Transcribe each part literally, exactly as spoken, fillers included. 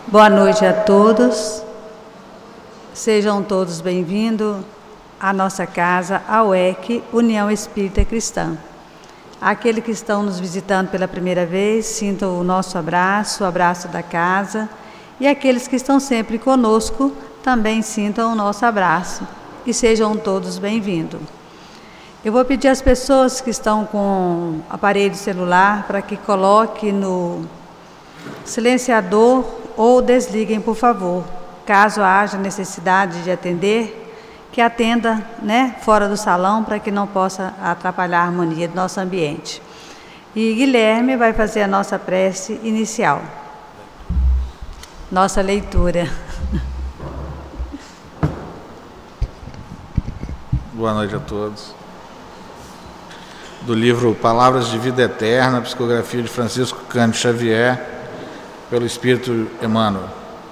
Boa noite a todos. Sejam todos bem-vindos à nossa casa, a U E C, União Espírita Cristã. Aqueles que estão nos visitando pela primeira vez, sintam o nosso abraço, o abraço da casa. E aqueles que estão sempre conosco, também sintam o nosso abraço. E sejam todos bem-vindos. Eu vou pedir às pessoas que estão com aparelho celular para que coloquem no silenciador ou desliguem, por favor. Caso haja necessidade de atender, que atenda, né, fora do salão, para que não possa atrapalhar a harmonia do nosso ambiente. E Guilherme vai fazer a nossa prece inicial. Nossa leitura. Boa noite a todos. Do livro Palavras de Vida Eterna, psicografia de Francisco Cândido Xavier, pelo Espírito Emmanuel.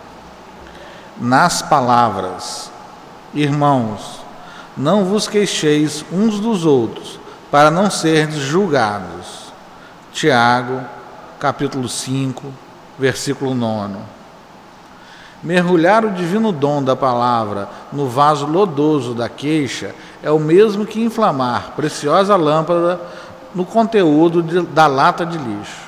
Nas palavras, irmãos, não vos queixeis uns dos outros, para não serdes julgados. Tiago, capítulo cinco, versículo nove. Mergulhar o divino dom da palavra no vaso lodoso da queixa é o mesmo que inflamar preciosa lâmpada no conteúdo de, da lata de lixo.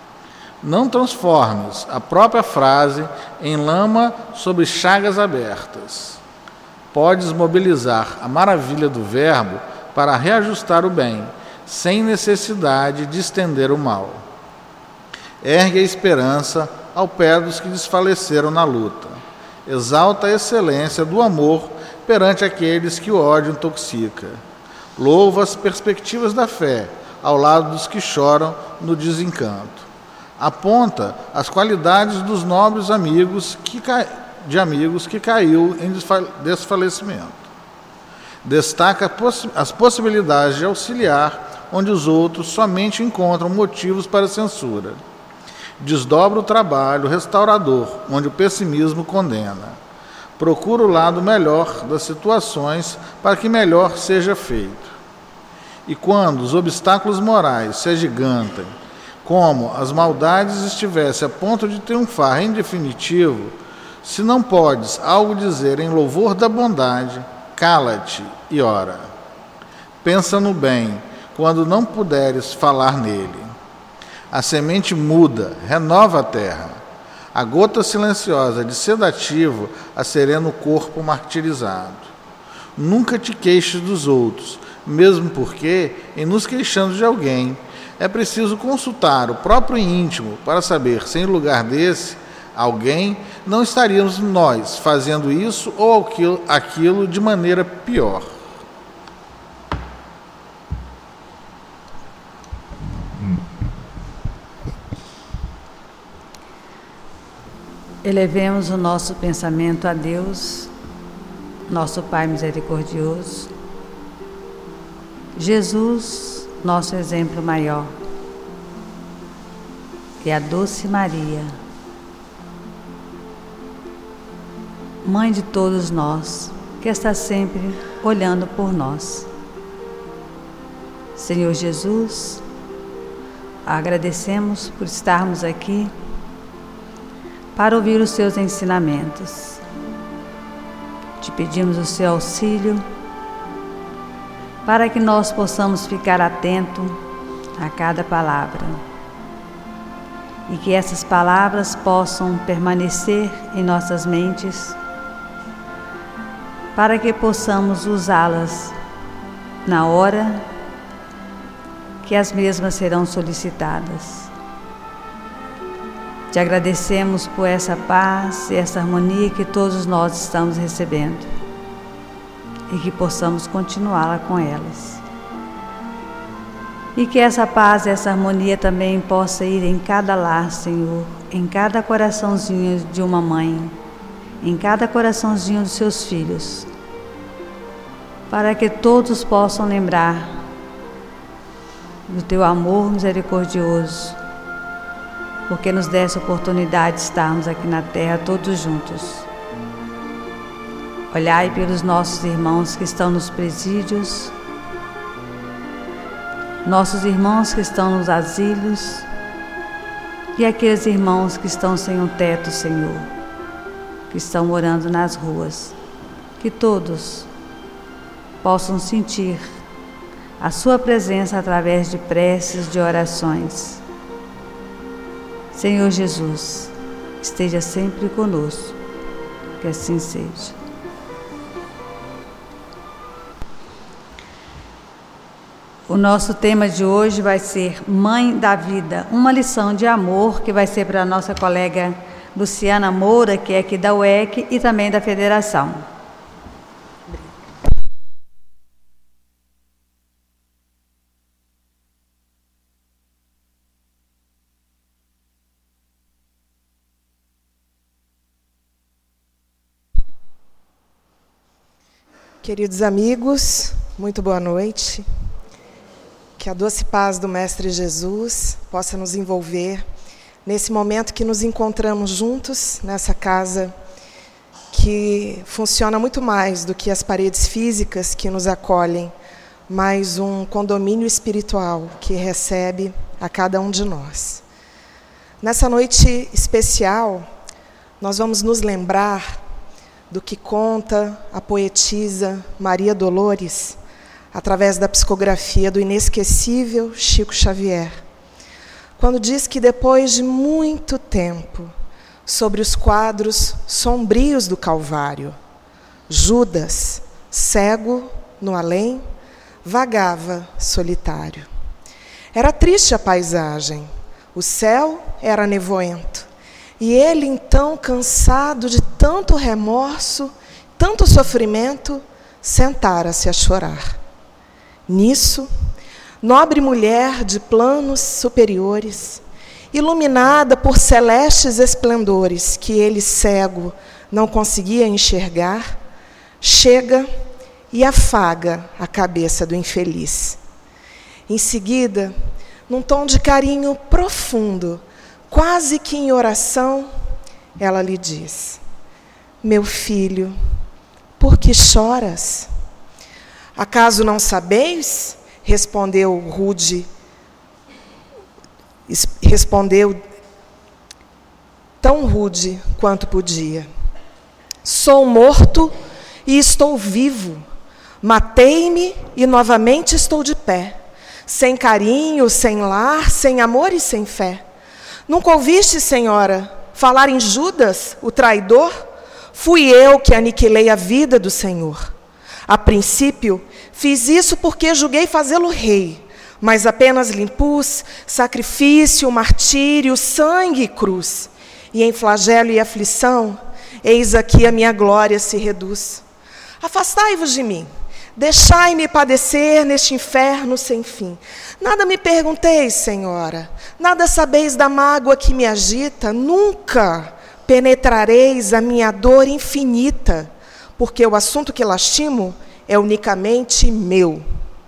Não transformes a própria frase em lama sobre chagas abertas. Podes mobilizar a maravilha do verbo para reajustar o bem, sem necessidade de estender o mal. Ergue a esperança ao pé dos que desfaleceram na luta. Exalta a excelência do amor perante aqueles que o ódio intoxica. Louva as perspectivas da fé ao lado dos que choram no desencanto. Aponta as qualidades dos nobres amigos que ca... de amigos que caiu em desfalecimento. Destaca poss... as possibilidades de auxiliar onde os outros somente encontram motivos para censura. Desdobra o trabalho restaurador, onde o pessimismo condena. Procura o lado melhor das situações para que melhor seja feito. E quando os obstáculos morais se agigantem, como as maldades estivessem a ponto de triunfar em definitivo, se não podes algo dizer em louvor da bondade, cala-te e ora. Pensa no bem, quando não puderes falar nele. A semente muda, renova a terra. A gota silenciosa de sedativo acerena o corpo martirizado. Nunca te queixes dos outros, mesmo porque, em nos queixando de alguém, é preciso consultar o próprio íntimo para saber se, em lugar desse alguém, não estaríamos nós fazendo isso ou aquilo, aquilo de maneira pior. Elevemos o nosso pensamento a Deus, nosso Pai misericordioso, Jesus, nosso exemplo maior, e a doce Maria, Mãe de todos nós, que está sempre olhando por nós. Senhor Jesus, agradecemos por estarmos aqui para ouvir os seus ensinamentos. Te pedimos o seu auxílio para que nós possamos ficar atentos a cada palavra e que essas palavras possam permanecer em nossas mentes para que possamos usá-las na hora que as mesmas serão solicitadas. Te agradecemos por essa paz e essa harmonia que todos nós estamos recebendo e que possamos continuá-la com elas. E que essa paz e essa harmonia também possa ir em cada lar, Senhor, em cada coraçãozinho de uma mãe, em cada coraçãozinho dos seus filhos, para que todos possam lembrar do Teu amor misericordioso, porque nos dá essa oportunidade de estarmos aqui na terra todos juntos. Olhai pelos nossos irmãos que estão nos presídios, nossos irmãos que estão nos asilos e aqueles irmãos que estão sem um teto, Senhor. que estão morando nas ruas. Que todos possam sentir a sua presença através de preces, de orações. Senhor Jesus, esteja sempre conosco, que assim seja. O nosso tema de hoje vai ser Mãe da Vida, uma lição de amor, que vai ser para a nossa colega Luciana Moura, que é aqui da U E C e também da Federação. Queridos amigos, muito boa noite. Que a doce paz do Mestre Jesus possa nos envolver nesse momento que nos encontramos juntos, nessa casa que funciona muito mais do que as paredes físicas que nos acolhem, mas um condomínio espiritual que recebe a cada um de nós. Nessa noite especial, nós vamos nos lembrar do que conta a poetisa Maria Dolores, através da psicografia do inesquecível Chico Xavier, quando diz que depois de muito tempo, sobre os quadros sombrios do Calvário, Judas, cego no além, vagava solitário. Era triste a paisagem, o céu era nevoento, e ele então, cansado de tanto remorso, tanto sofrimento, sentara-se a chorar. Nisso, nobre mulher de planos superiores, iluminada por celestes esplendores que ele, cego, não conseguia enxergar, chega e afaga a cabeça do infeliz. Em seguida, num tom de carinho profundo, quase que em oração, ela lhe diz: meu filho, por que choras? Acaso não sabeis? Respondeu rude, respondeu tão rude quanto podia. Sou morto e estou vivo. Matei-me e novamente estou de pé. Sem carinho, sem lar, sem amor e sem fé. Nunca ouviste, senhora, falar em Judas, o traidor? Fui eu que aniquilei a vida do Senhor. A princípio, fiz isso porque julguei fazê-lo rei, mas apenas lhe impus sacrifício, martírio, sangue e cruz. E em flagelo e aflição, eis aqui a minha glória se reduz. Afastai-vos de mim, deixai-me padecer neste inferno sem fim. Nada me pergunteis, senhora, nada sabeis da mágoa que me agita, nunca penetrareis a minha dor infinita, porque o assunto que lastimo é unicamente meu.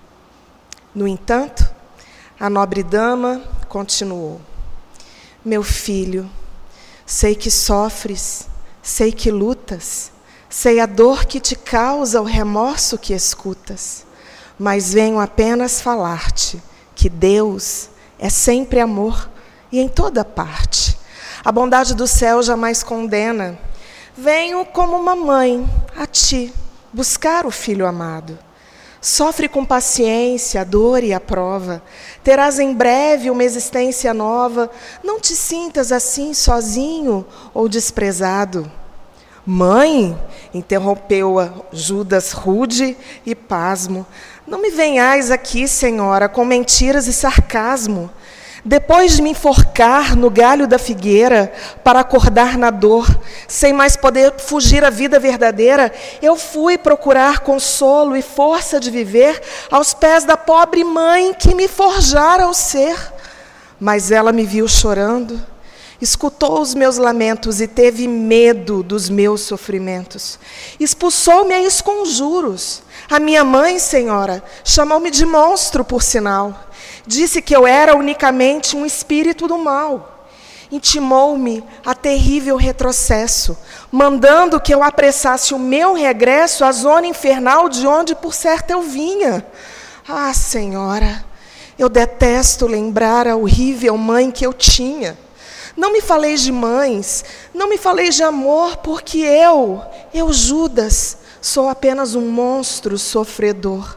No entanto, a nobre dama continuou: meu filho, sei que sofres, sei que lutas, sei a dor que te causa o remorso que escutas, mas venho apenas falar-te que Deus é sempre amor e em toda parte. A bondade do céu jamais condena. Venho como uma mãe a ti buscar o filho amado. Sofre com paciência a dor e a prova. Terás em breve uma existência nova. Não te sintas assim sozinho ou desprezado. Mãe, interrompeu-a Judas rude e pasmo, não me venhais aqui, senhora, com mentiras e sarcasmo. Depois de me enforcar no galho da figueira para acordar na dor, sem mais poder fugir à vida verdadeira, eu fui procurar consolo e força de viver aos pés da pobre mãe que me forjara o ser. Mas ela me viu chorando, escutou os meus lamentos e teve medo dos meus sofrimentos. Expulsou-me a esconjuros. A minha mãe, senhora, chamou-me de monstro, por sinal. Disse que eu era unicamente um espírito do mal. Intimou-me a terrível retrocesso, mandando que eu apressasse o meu regresso à zona infernal de onde, por certo, eu vinha. Ah, senhora, eu detesto lembrar a horrível mãe que eu tinha. Não me faleis de mães, não me faleis de amor, porque eu, eu, Judas, sou apenas um monstro sofredor.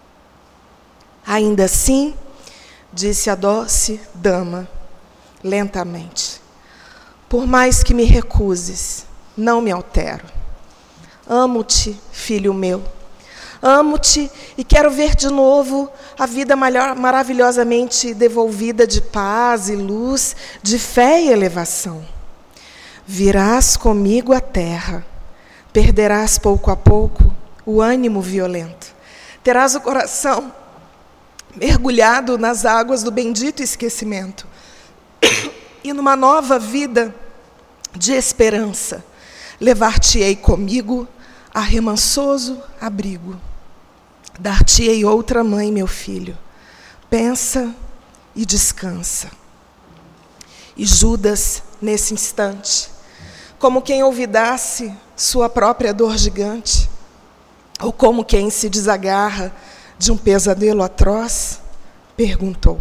Ainda assim, disse a doce dama, lentamente, por mais que me recuses, não me altero. Amo-te, filho meu. Amo-te e quero ver de novo a vida maior, maravilhosamente devolvida de paz e luz, de fé e elevação. Virás comigo à terra, perderás pouco a pouco o ânimo violento. Terás o coração mergulhado nas águas do bendito esquecimento. E numa nova vida de esperança, levar-te-ei comigo a remansoso abrigo. Dar-te-ei outra mãe, meu filho. Pensa e descansa. E Judas, nesse instante, como quem olvidasse sua própria dor gigante, ou como quem se desagarra de um pesadelo atroz, perguntou: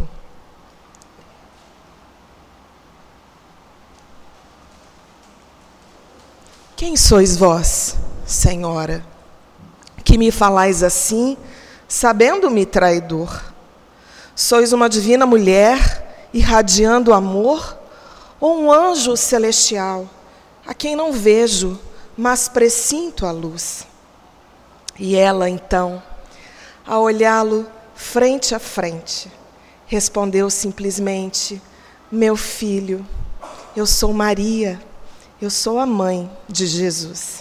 quem sois vós, Senhora, que me falais assim, sabendo-me traidor? Sois uma divina mulher, irradiando amor, ou um anjo celestial, a quem não vejo, mas pressinto a luz? E ela, então, a olhá-lo frente a frente, respondeu simplesmente: meu filho, eu sou Maria, eu sou a mãe de Jesus.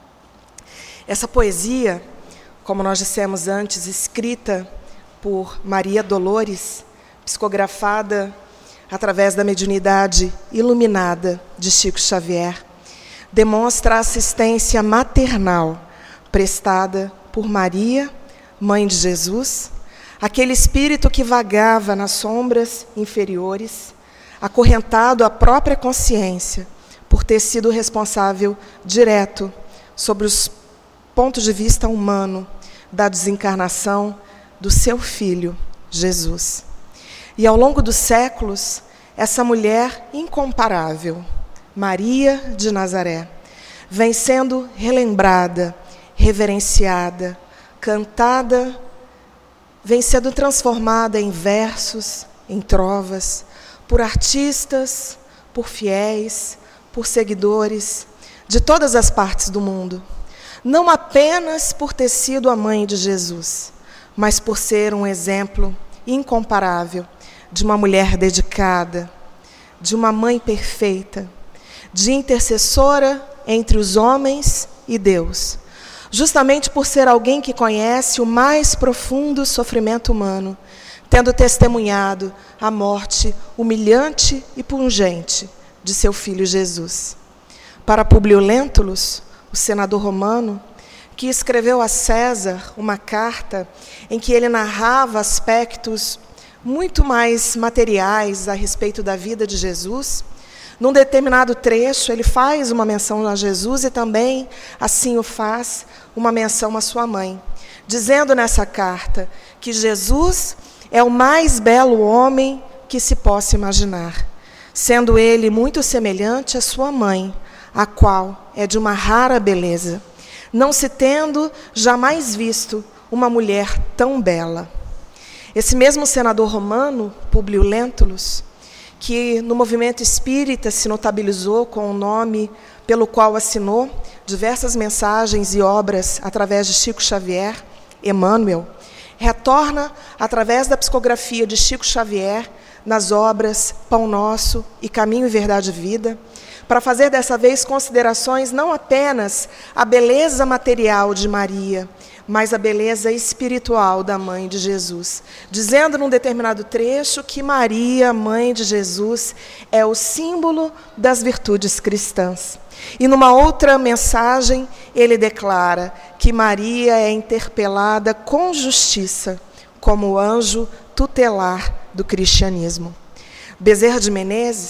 Essa poesia, como nós dissemos antes, escrita por Maria Dolores, psicografada através da mediunidade iluminada de Chico Xavier, demonstra a assistência maternal prestada por Maria, mãe de Jesus, aquele espírito que vagava nas sombras inferiores, acorrentado à própria consciência, por ter sido responsável direto sobre os pontos de vista humano da desencarnação do seu filho, Jesus. E ao longo dos séculos, essa mulher incomparável, Maria de Nazaré, vem sendo relembrada, reverenciada, cantada, vem sendo transformada em versos, em trovas, por artistas, por fiéis, por seguidores de todas as partes do mundo. Não apenas por ter sido a mãe de Jesus, mas por ser um exemplo incomparável de uma mulher dedicada, de uma mãe perfeita, de intercessora entre os homens e Deus, justamente por ser alguém que conhece o mais profundo sofrimento humano, tendo testemunhado a morte humilhante e pungente de seu filho Jesus. Para Públio Lentulus, o senador romano, que escreveu a César uma carta em que ele narrava aspectos muito mais materiais a respeito da vida de Jesus, num determinado trecho ele faz uma menção a Jesus e também, assim o faz, uma menção à sua mãe, dizendo nessa carta que Jesus é o mais belo homem que se possa imaginar, sendo ele muito semelhante à sua mãe, a qual é de uma rara beleza, não se tendo jamais visto uma mulher tão bela. Esse mesmo senador romano, Públio Lentulus, que no movimento espírita se notabilizou com o nome pelo qual assinou diversas mensagens e obras através de Chico Xavier, Emmanuel, retorna através da psicografia de Chico Xavier nas obras Pão Nosso e Caminho e Verdade e Vida, para fazer dessa vez considerações não apenas a beleza material de Maria, mas a beleza espiritual da mãe de Jesus, dizendo num determinado trecho que Maria, mãe de Jesus, é o símbolo das virtudes cristãs. E numa outra mensagem, ele declara que Maria é interpelada com justiça como anjo tutelar do cristianismo. Bezerra de Menezes,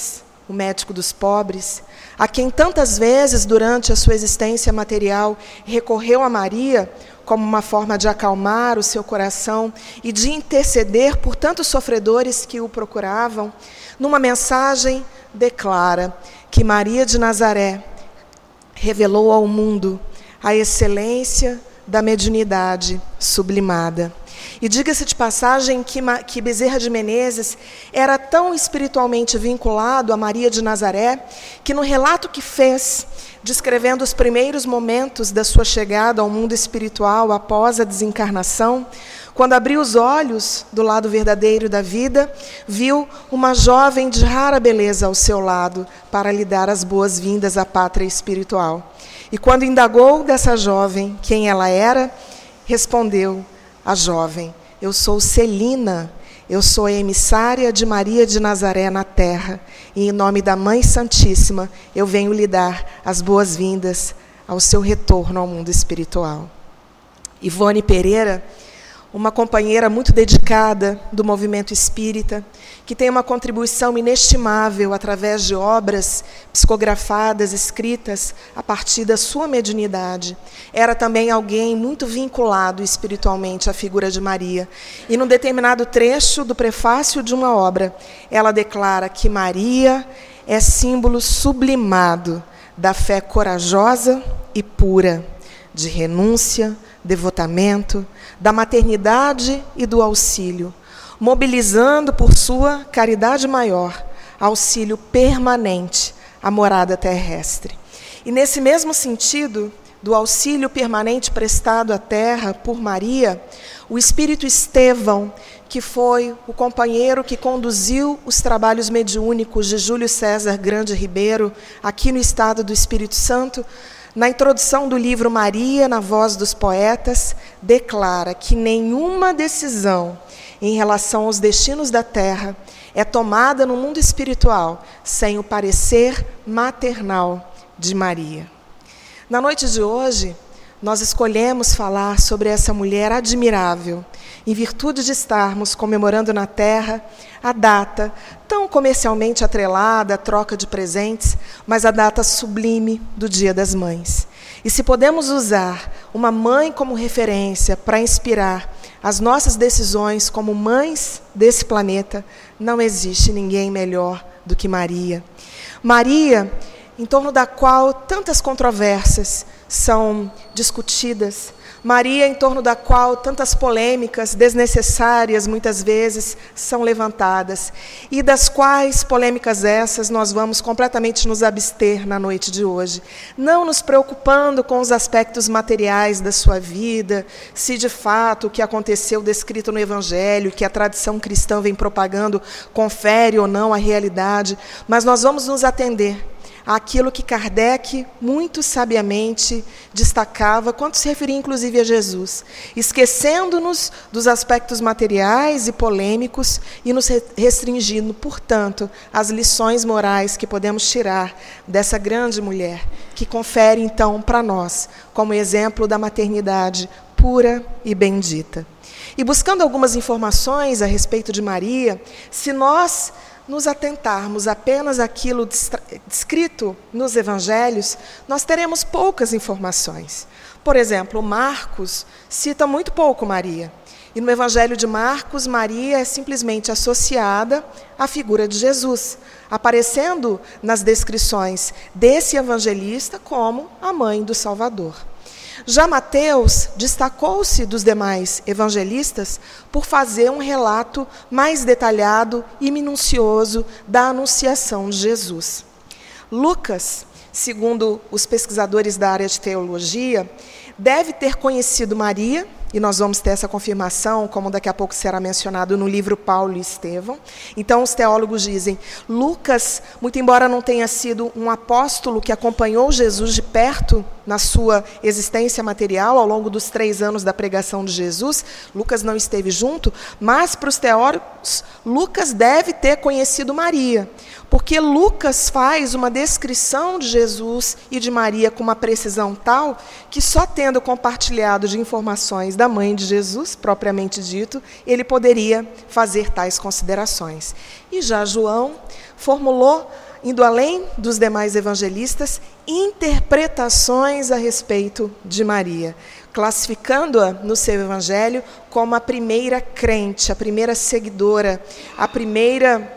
o médico dos pobres, a quem tantas vezes durante a sua existência material recorreu a Maria como uma forma de acalmar o seu coração e de interceder por tantos sofredores que o procuravam, numa mensagem declara que Maria de Nazaré revelou ao mundo a excelência da mediunidade sublimada. E diga-se de passagem que, que Bezerra de Menezes era tão espiritualmente vinculado a Maria de Nazaré, que no relato que fez, descrevendo os primeiros momentos da sua chegada ao mundo espiritual após a desencarnação, quando abriu os olhos do lado verdadeiro da vida, viu uma jovem de rara beleza ao seu lado para lhe dar as boas-vindas à pátria espiritual. E quando indagou dessa jovem quem ela era, respondeu a jovem: eu sou Celina, eu sou a emissária de Maria de Nazaré na terra, e em nome da Mãe Santíssima eu venho lhe dar as boas-vindas ao seu retorno ao mundo espiritual. Ivone Pereira, uma companheira muito dedicada do movimento espírita, que tem uma contribuição inestimável através de obras psicografadas, escritas a partir da sua mediunidade. Era também alguém muito vinculado espiritualmente à figura de Maria. E num determinado trecho do prefácio de uma obra, ela declara que Maria é símbolo sublimado da fé corajosa e pura, de renúncia, devotamento, da maternidade e do auxílio, mobilizando por sua caridade maior, auxílio permanente à morada terrestre. E nesse mesmo sentido, do auxílio permanente prestado à terra por Maria, o Espírito Estevão, que foi o companheiro que conduziu os trabalhos mediúnicos de Júlio César Grande Ribeiro, aqui no estado do Espírito Santo, na introdução do livro Maria, na voz dos poetas, declara que nenhuma decisão em relação aos destinos da terra é tomada no mundo espiritual sem o parecer maternal de Maria. Na noite de hoje, nós escolhemos falar sobre essa mulher admirável, em virtude de estarmos comemorando na Terra a data tão comercialmente atrelada à troca de presentes, mas a data sublime do Dia das Mães. E se podemos usar uma mãe como referência para inspirar as nossas decisões como mães desse planeta, não existe ninguém melhor do que Maria. Maria, em torno da qual tantas controvérsias são discutidas, Maria, em torno da qual tantas polêmicas desnecessárias, muitas vezes, são levantadas, e das quais polêmicas essas nós vamos completamente nos abster na noite de hoje, não nos preocupando com os aspectos materiais da sua vida, se de fato o que aconteceu descrito no Evangelho, que a tradição cristã vem propagando, confere ou não a realidade, mas nós vamos nos atender àquilo que Kardec muito sabiamente destacava, quando se referia inclusive a Jesus, esquecendo-nos dos aspectos materiais e polêmicos e nos restringindo, portanto, às lições morais que podemos tirar dessa grande mulher, que confere então para nós como exemplo da maternidade pura e bendita. E buscando algumas informações a respeito de Maria, se nós nos atentarmos apenas àquilo descrito nos evangelhos, nós teremos poucas informações. Por exemplo, Marcos cita muito pouco Maria. E no Evangelho de Marcos, Maria é simplesmente associada à figura de Jesus, aparecendo nas descrições desse evangelista como a mãe do Salvador. Já Mateus destacou-se dos demais evangelistas por fazer um relato mais detalhado e minucioso da anunciação de Jesus. Lucas, segundo os pesquisadores da área de teologia, deve ter conhecido Maria, e nós vamos ter essa confirmação, como daqui a pouco será mencionado no livro Paulo e Estevão. Então, os teólogos dizem, Lucas, muito embora não tenha sido um apóstolo que acompanhou Jesus de perto na sua existência material, ao longo dos três anos da pregação de Jesus, Lucas não esteve junto, mas para os teólogos, Lucas deve ter conhecido Maria, porque Lucas faz uma descrição de Jesus e de Maria com uma precisão tal, que só tendo compartilhado de informações da mãe de Jesus, propriamente dito, ele poderia fazer tais considerações. E já João formulou indo além dos demais evangelistas, interpretações a respeito de Maria, classificando-a no seu evangelho como a primeira crente, a primeira seguidora, a primeira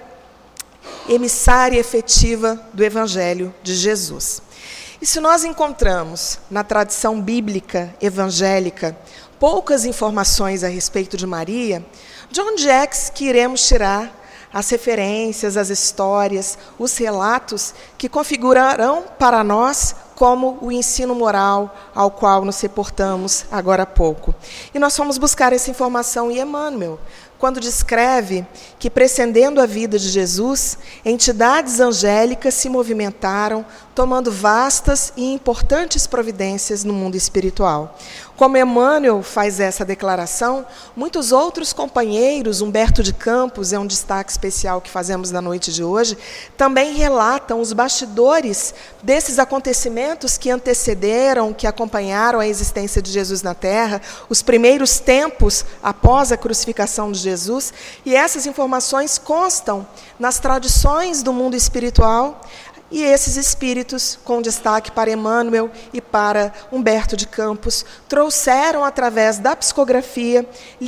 emissária efetiva do evangelho de Jesus. E se nós encontramos na tradição bíblica evangélica poucas informações a respeito de Maria, de onde é que iremos tirar as referências, as histórias, os relatos que configurarão para nós como o ensino moral ao qual nos reportamos agora há pouco? E nós fomos buscar essa informação em Emmanuel, quando descreve que, precedendo a vida de Jesus, entidades angélicas se movimentaram, tomando vastas e importantes providências no mundo espiritual. Como Emmanuel faz essa declaração, muitos outros companheiros, Humberto de Campos é um destaque especial que fazemos na noite de hoje, também relatam os bastidores desses acontecimentos que antecederam, que acompanharam a existência de Jesus na Terra, os primeiros tempos após a crucificação de Jesus, e essas informações constam nas tradições do mundo espiritual. E esses espíritos, com destaque para Emmanuel e para Humberto de Campos, trouxeram, através da psicografia,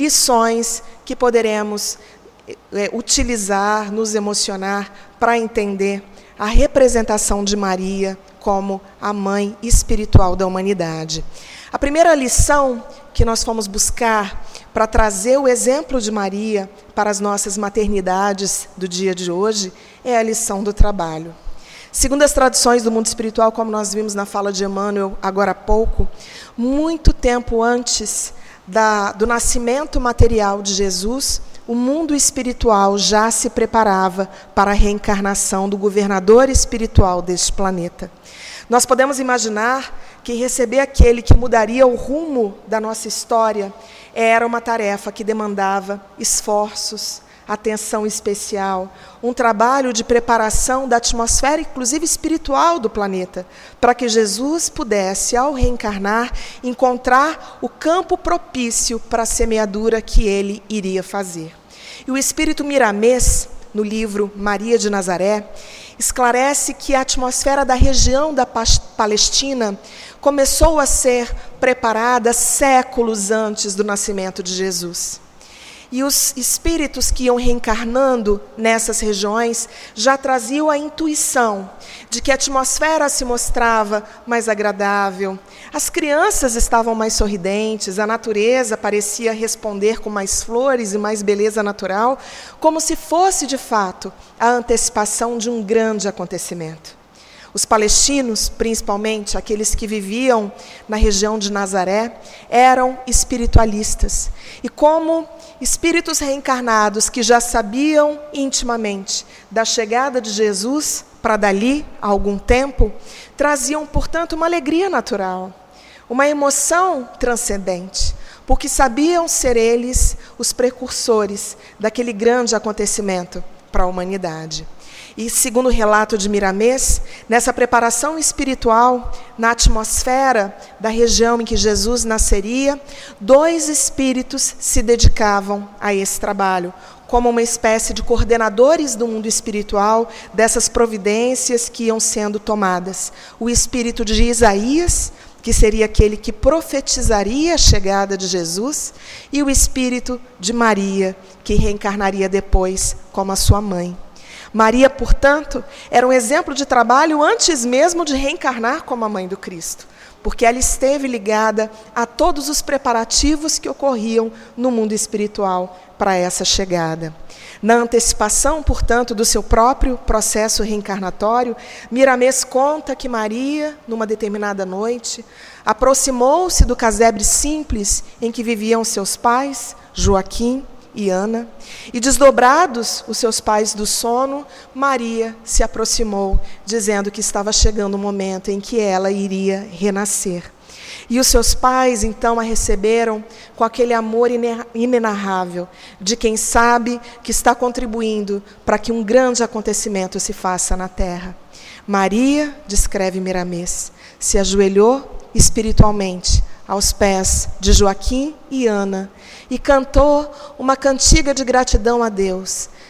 lições que poderemos é, utilizar, nos emocionar, para entender a representação de Maria como a mãe espiritual da humanidade. A primeira lição que nós fomos buscar para trazer o exemplo de Maria para as nossas maternidades do dia de hoje é a lição do trabalho. Segundo as tradições do mundo espiritual, como nós vimos na fala de Emmanuel agora há pouco, muito tempo antes da, do nascimento material de Jesus, o mundo espiritual já se preparava para a reencarnação do governador espiritual deste planeta. Nós podemos imaginar que receber aquele que mudaria o rumo da nossa história era uma tarefa que demandava esforços, atenção especial, um trabalho de preparação da atmosfera, inclusive espiritual, do planeta, para que Jesus pudesse, ao reencarnar, encontrar o campo propício para a semeadura que ele iria fazer. E o espírito Miramês, no livro Maria de Nazaré, esclarece que a atmosfera da região da Palestina começou a ser preparada séculos antes do nascimento de Jesus. E os espíritos que iam reencarnando nessas regiões já traziam a intuição de que a atmosfera se mostrava mais agradável, as crianças estavam mais sorridentes, a natureza parecia responder com mais flores e mais beleza natural, como se fosse, de fato, a antecipação de um grande acontecimento. Os palestinos, principalmente aqueles que viviam na região de Nazaré, eram espiritualistas. E como espíritos reencarnados que já sabiam intimamente da chegada de Jesus para dali a algum tempo, traziam, portanto, uma alegria natural, uma emoção transcendente, porque sabiam ser eles os precursores daquele grande acontecimento para a humanidade. E, segundo o relato de Miramês, nessa preparação espiritual, na atmosfera da região em que Jesus nasceria, dois espíritos se dedicavam a esse trabalho, como uma espécie de coordenadores do mundo espiritual dessas providências que iam sendo tomadas. O espírito de Isaías, que seria aquele que profetizaria a chegada de Jesus, e o espírito de Maria, que reencarnaria depois como a sua mãe. Maria, portanto, era um exemplo de trabalho antes mesmo de reencarnar como a mãe do Cristo, porque ela esteve ligada a todos os preparativos que ocorriam no mundo espiritual para essa chegada. Na antecipação, portanto, do seu próprio processo reencarnatório, Miramês conta que Maria, numa determinada noite, aproximou-se do casebre simples em que viviam seus pais, Joaquim e Ana, e desdobrados os seus pais do sono, Maria se aproximou, dizendo que estava chegando o momento em que ela iria renascer. E os seus pais, então, a receberam com aquele amor inenarrável de quem sabe que está contribuindo para que um grande acontecimento se faça na terra. Maria, descreve Miramês, se ajoelhou espiritualmente aos pés de Joaquim e Ana, e cantou uma cantiga de gratidão a Deus,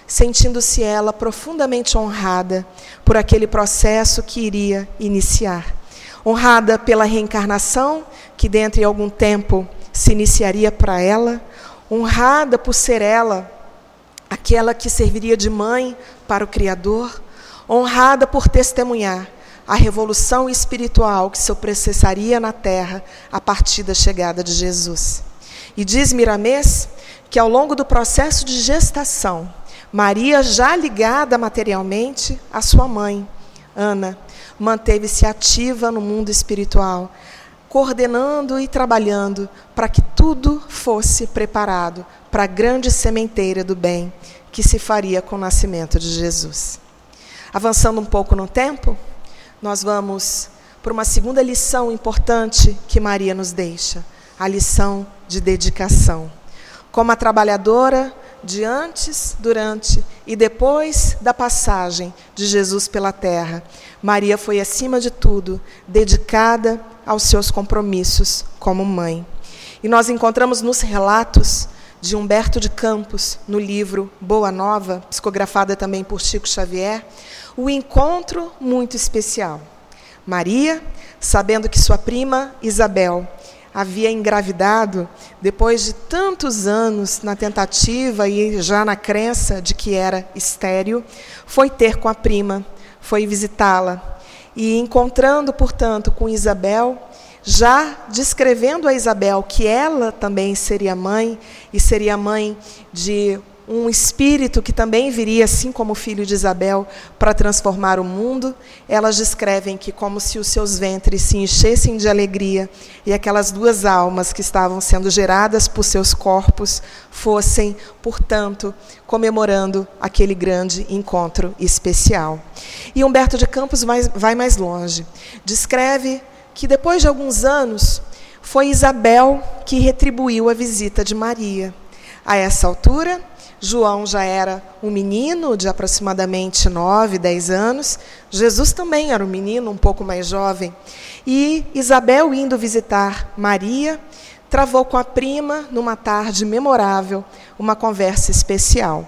sentindo-se ela profundamente honrada por aquele processo que iria iniciar. Honrada pela reencarnação, que dentro de algum tempo se iniciaria para ela, honrada por ser ela aquela que serviria de mãe para o Criador, honrada por testemunhar a revolução espiritual que se processaria na Terra a partir da chegada de Jesus. E diz Miramês que ao longo do processo de gestação, Maria, já ligada materialmente à sua mãe, Ana, manteve-se ativa no mundo espiritual, coordenando e trabalhando para que tudo fosse preparado para a grande sementeira do bem que se faria com o nascimento de Jesus. Avançando um pouco no tempo, nós vamos para uma segunda lição importante que Maria nos deixa, a lição de dedicação. Como a trabalhadora de antes, durante e depois da passagem de Jesus pela terra, Maria foi, acima de tudo, dedicada aos seus compromissos como mãe. E nós encontramos nos relatos de Humberto de Campos, no livro Boa Nova, psicografada também por Chico Xavier, o encontro muito especial. Maria, sabendo que sua prima Isabel havia engravidado, depois de tantos anos na tentativa e já na crença de que era estéril, foi ter com a prima, foi visitá-la. E encontrando, portanto, com Isabel, já descrevendo a Isabel que ela também seria mãe, e seria mãe de um espírito que também viria, assim como o filho de Isabel, para transformar o mundo, elas descrevem que como se os seus ventres se enchessem de alegria e aquelas duas almas que estavam sendo geradas por seus corpos fossem, portanto, comemorando aquele grande encontro especial. E Humberto de Campos vai, vai mais longe. Descreve que depois de alguns anos foi Isabel que retribuiu a visita de Maria. A essa altura, João já era um menino de aproximadamente nove, dez anos. Jesus também era um menino um pouco mais jovem. E Isabel, indo visitar Maria, travou com a prima, numa tarde memorável, uma conversa especial.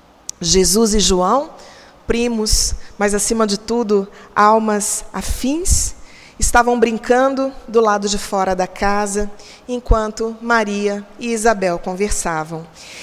Jesus e João, primos, mas acima de tudo, almas afins, estavam brincando do lado de fora da casa, enquanto Maria e Isabel conversavam.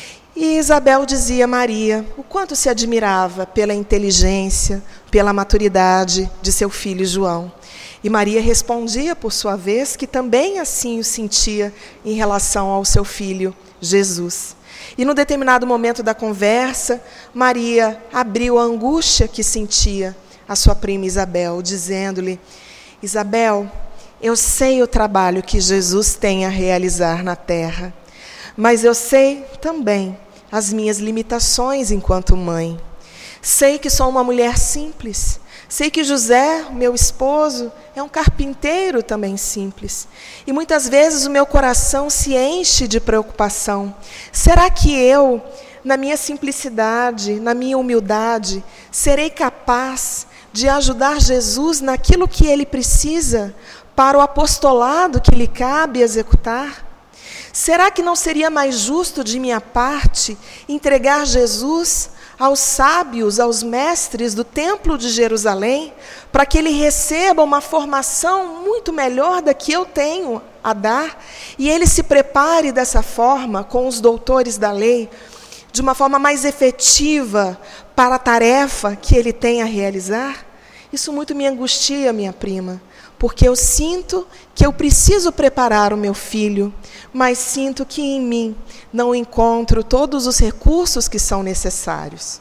E Isabel dizia a Maria o quanto se admirava pela inteligência, pela maturidade de seu filho João. E Maria respondia, por sua vez, que também assim o sentia em relação ao seu filho Jesus. E no determinado momento da conversa, Maria abriu a angústia que sentia a sua prima Isabel, dizendo-lhe: Isabel, eu sei o trabalho que Jesus tem a realizar na terra, mas eu sei também as minhas limitações enquanto mãe. Sei que sou uma mulher simples. Sei que José, meu esposo, é um carpinteiro também simples. E muitas vezes o meu coração se enche de preocupação. Será que eu, na minha simplicidade, na minha humildade, serei capaz de ajudar Jesus naquilo que ele precisa para o apostolado que lhe cabe executar? Será que não seria mais justo de minha parte entregar Jesus aos sábios, aos mestres do Templo de Jerusalém, para que ele receba uma formação muito melhor da que eu tenho a dar, e ele se prepare dessa forma, com os doutores da lei, de uma forma mais efetiva para a tarefa que ele tem a realizar? Isso muito me angustia, minha prima, porque eu sinto que eu preciso preparar o meu filho, mas sinto que em mim não encontro todos os recursos que são necessários.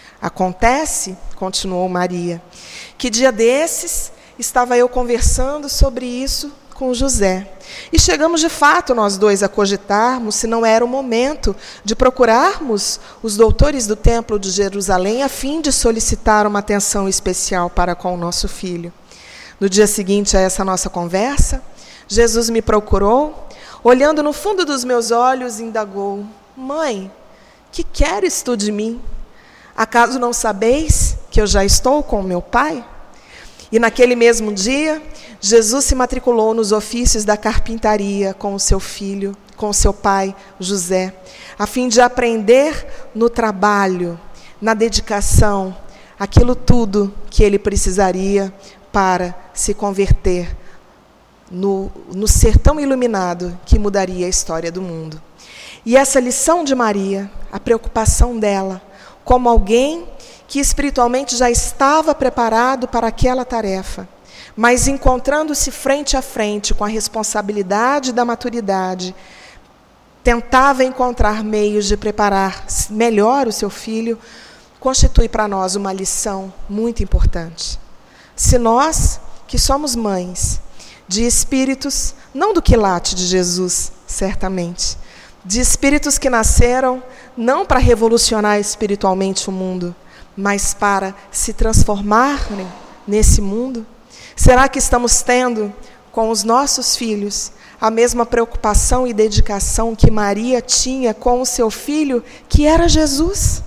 Acontece, continuou Maria, que dia desses estava eu conversando sobre isso com José. E chegamos de fato nós dois a cogitarmos se não era o momento de procurarmos os doutores do Templo de Jerusalém a fim de solicitar uma atenção especial para com o nosso filho. No dia seguinte a essa nossa conversa, Jesus me procurou, olhando no fundo dos meus olhos, indagou: Mãe, que queres tu de mim? Acaso não sabeis que eu já estou com meu Pai? E naquele mesmo dia, Jesus se matriculou nos ofícios da carpintaria com o seu filho, com o seu pai, José, a fim de aprender no trabalho na dedicação, aquilo tudo que ele precisaria para se converter no, no ser tão iluminado que mudaria a história do mundo. E essa lição de Maria, a preocupação dela, como alguém que espiritualmente já estava preparado para aquela tarefa, mas encontrando-se frente a frente com a responsabilidade da maturidade, tentava encontrar meios de preparar melhor o seu filho, constitui para nós uma lição muito importante. Se nós, que somos mães de espíritos, não do quilate de Jesus, certamente, de espíritos que nasceram não para revolucionar espiritualmente o mundo, mas para se transformarem nesse mundo, será que estamos tendo com os nossos filhos a mesma preocupação e dedicação que Maria tinha com o seu filho, que era Jesus?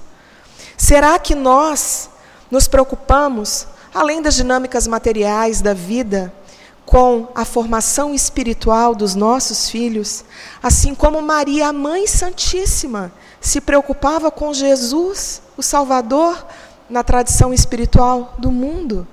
Será que nós nos preocupamos, além das dinâmicas materiais da vida, com a formação espiritual dos nossos filhos, assim como Maria, a Mãe Santíssima, se preocupava com Jesus, o Salvador, na tradição espiritual do mundo?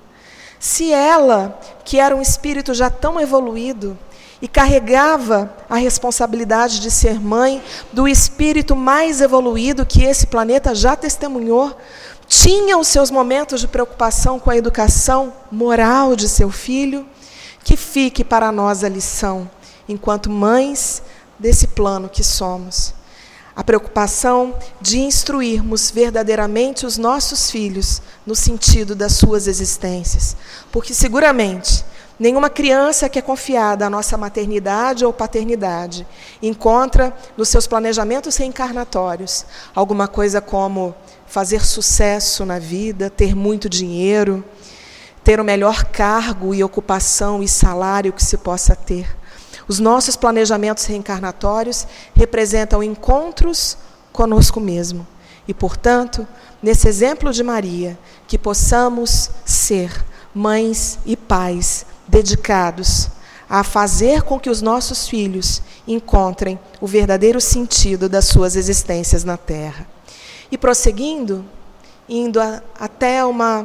Se ela, que era um espírito já tão evoluído, e carregava a responsabilidade de ser mãe do espírito mais evoluído que esse planeta já testemunhou, tinha os seus momentos de preocupação com a educação moral de seu filho, que fique para nós a lição, enquanto mães desse plano que somos. A preocupação de instruirmos verdadeiramente os nossos filhos no sentido das suas existências, porque seguramente nenhuma criança que é confiada à nossa maternidade ou paternidade encontra nos seus planejamentos reencarnatórios alguma coisa como fazer sucesso na vida, ter muito dinheiro, ter o melhor cargo e ocupação e salário que se possa ter. Os nossos planejamentos reencarnatórios representam encontros conosco mesmo. E, portanto, nesse exemplo de Maria, que possamos ser mães e pais dedicados a fazer com que os nossos filhos encontrem o verdadeiro sentido das suas existências na Terra. E prosseguindo, indo a, até uma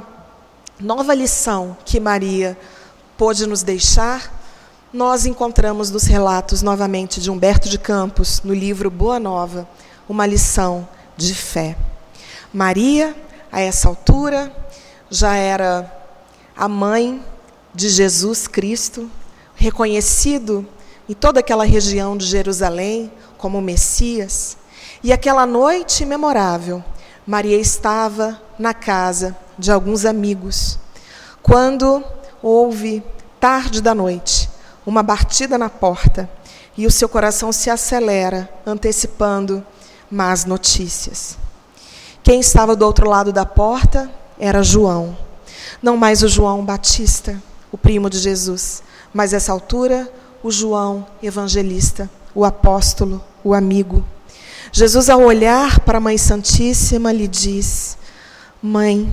nova lição que Maria pôde nos deixar, nós encontramos nos relatos novamente de Humberto de Campos, no livro Boa Nova, uma lição de fé. Maria, a essa altura, já era a mãe de Jesus Cristo, reconhecido em toda aquela região de Jerusalém como Messias. E aquela noite memorável, Maria estava na casa de alguns amigos, quando houve, tarde da noite, uma batida na porta, e o seu coração se acelera, antecipando más notícias. Quem estava do outro lado da porta era João. Não mais o João Batista, o primo de Jesus, mas, essa altura, o João evangelista, o apóstolo, o amigo. Jesus, ao olhar para a Mãe Santíssima, lhe diz: Mãe,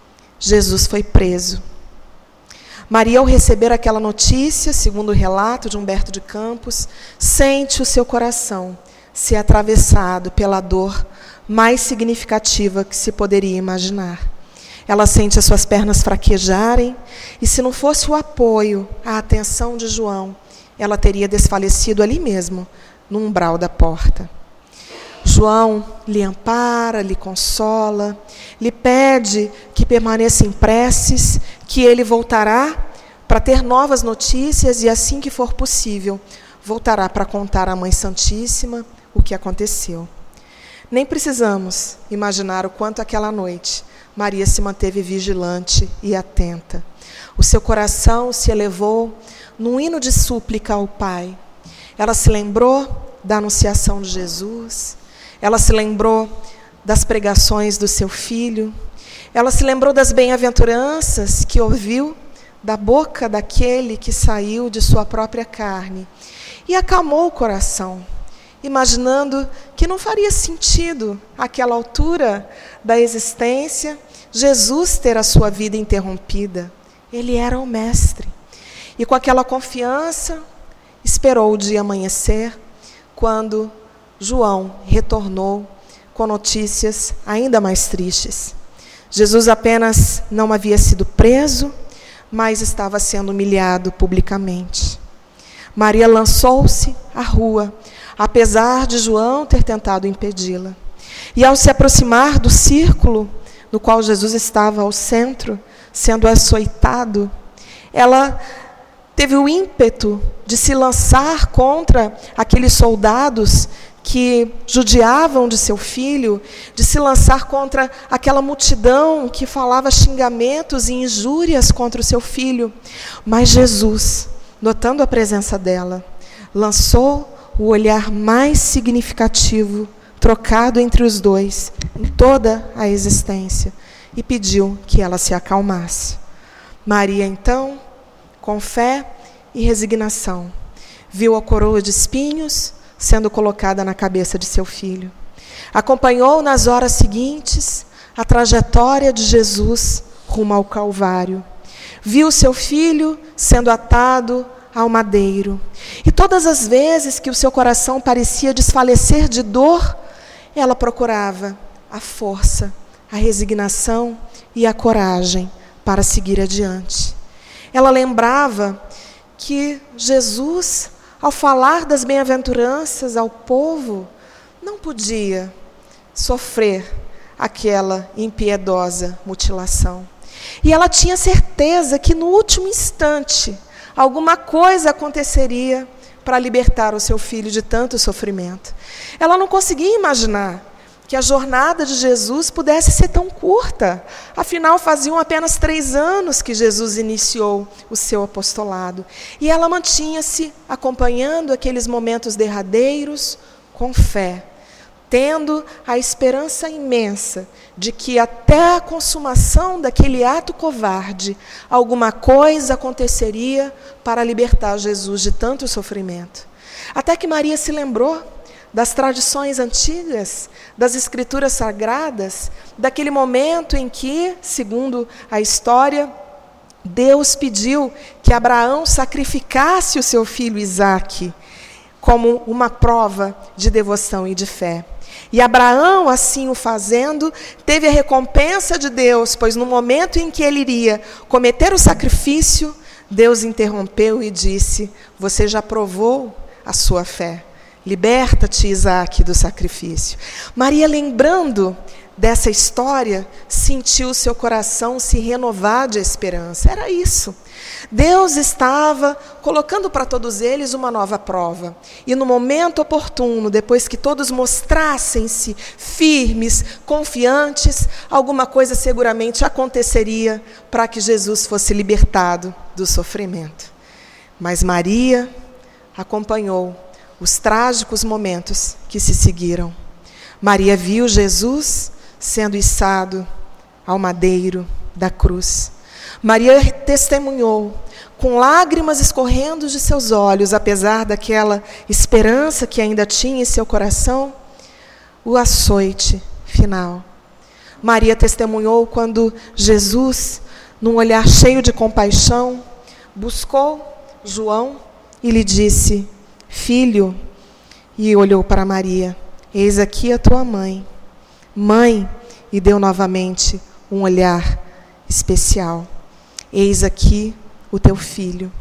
Jesus foi preso. Maria, ao receber aquela notícia, segundo o relato de Humberto de Campos, sente o seu coração ser atravessado pela dor mais significativa que se poderia imaginar. Ela sente as suas pernas fraquejarem, e se não fosse o apoio, a atenção de João, ela teria desfalecido ali mesmo, no umbral da porta. João lhe ampara, lhe consola, lhe pede que permaneça em preces, que ele voltará para ter novas notícias e, assim que for possível, voltará para contar à Mãe Santíssima o que aconteceu. Nem precisamos imaginar o quanto aquela noite Maria se manteve vigilante e atenta. O seu coração se elevou num hino de súplica ao Pai. Ela se lembrou da anunciação de Jesus, ela se lembrou das pregações do seu filho, ela se lembrou das bem-aventuranças que ouviu da boca daquele que saiu de sua própria carne, e acalmou o coração, imaginando que não faria sentido, àquela altura da existência, Jesus ter a sua vida interrompida. Ele era o Mestre. E com aquela confiança, esperou o dia amanhecer, quando João retornou com notícias ainda mais tristes. Jesus apenas não havia sido preso, mas estava sendo humilhado publicamente. Maria lançou-se à rua, apesar de João ter tentado impedi-la. E ao se aproximar do círculo no qual Jesus estava ao centro, sendo açoitado, ela teve o ímpeto de se lançar contra aqueles soldados que judiavam de seu filho, de se lançar contra aquela multidão que falava xingamentos e injúrias contra o seu filho. Mas Jesus, notando a presença dela, lançou o olhar mais significativo, trocado entre os dois, em toda a existência, e pediu que ela se acalmasse. Maria, então, com fé e resignação, viu a coroa de espinhos sendo colocada na cabeça de seu filho. Acompanhou nas horas seguintes a trajetória de Jesus rumo ao Calvário. Viu seu filho sendo atado ao madeiro. E todas as vezes que o seu coração parecia desfalecer de dor, ela procurava a força, a resignação e a coragem para seguir adiante. Ela lembrava que Jesus, ao falar das bem-aventuranças ao povo, não podia sofrer aquela impiedosa mutilação. E ela tinha certeza que no último instante alguma coisa aconteceria para libertar o seu filho de tanto sofrimento. Ela não conseguia imaginar que a jornada de Jesus pudesse ser tão curta. Afinal, faziam apenas três anos que Jesus iniciou o seu apostolado. E ela mantinha-se acompanhando aqueles momentos derradeiros com fé, tendo a esperança imensa de que até a consumação daquele ato covarde, alguma coisa aconteceria para libertar Jesus de tanto sofrimento. Até que Maria se lembrou das tradições antigas, das escrituras sagradas, daquele momento em que, segundo a história, Deus pediu que Abraão sacrificasse o seu filho Isaque como uma prova de devoção e de fé. E Abraão, assim o fazendo, teve a recompensa de Deus, pois no momento em que ele iria cometer o sacrifício, Deus interrompeu e disse: você já provou a sua fé. Liberta-te, Isaque, do sacrifício. Maria, lembrando dessa história, sentiu seu coração se renovar de esperança. Era isso. Deus estava colocando para todos eles uma nova prova. E no momento oportuno, depois que todos mostrassem-se firmes, confiantes, alguma coisa seguramente aconteceria para que Jesus fosse libertado do sofrimento. Mas Maria acompanhou os trágicos momentos que se seguiram. Maria viu Jesus sendo içado ao madeiro da cruz. Maria testemunhou, com lágrimas escorrendo de seus olhos, apesar daquela esperança que ainda tinha em seu coração, o açoite final. Maria testemunhou quando Jesus, num olhar cheio de compaixão, buscou João e lhe disse: filho, e olhou para Maria, eis aqui a tua mãe. Mãe, e deu novamente um olhar especial. Eis aqui o teu filho.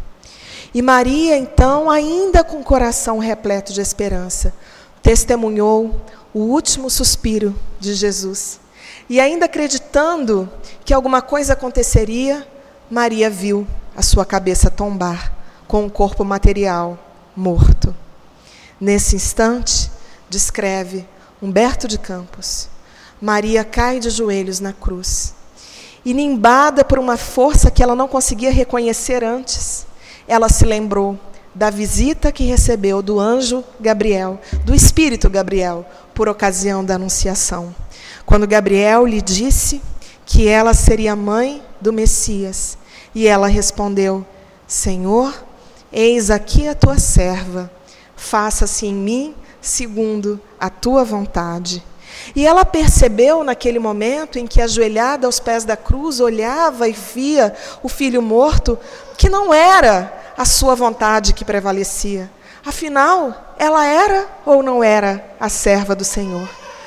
E Maria, então, ainda com o coração repleto de esperança, testemunhou o último suspiro de Jesus. E ainda acreditando que alguma coisa aconteceria, Maria viu a sua cabeça tombar com o corpo material morto. Nesse instante, descreve Humberto de Campos, Maria cai de joelhos na cruz. E nimbada por uma força que ela não conseguia reconhecer antes, ela se lembrou da visita que recebeu do anjo Gabriel, do Espírito Gabriel, por ocasião da Anunciação. Quando Gabriel lhe disse que ela seria mãe do Messias. E ela respondeu: Senhor, eis aqui a tua serva, faça-se em mim segundo a tua vontade. E ela percebeu naquele momento em que, ajoelhada aos pés da cruz, olhava e via o filho morto, que não era a sua vontade que prevalecia. Afinal, ela era ou não era a serva do Senhor?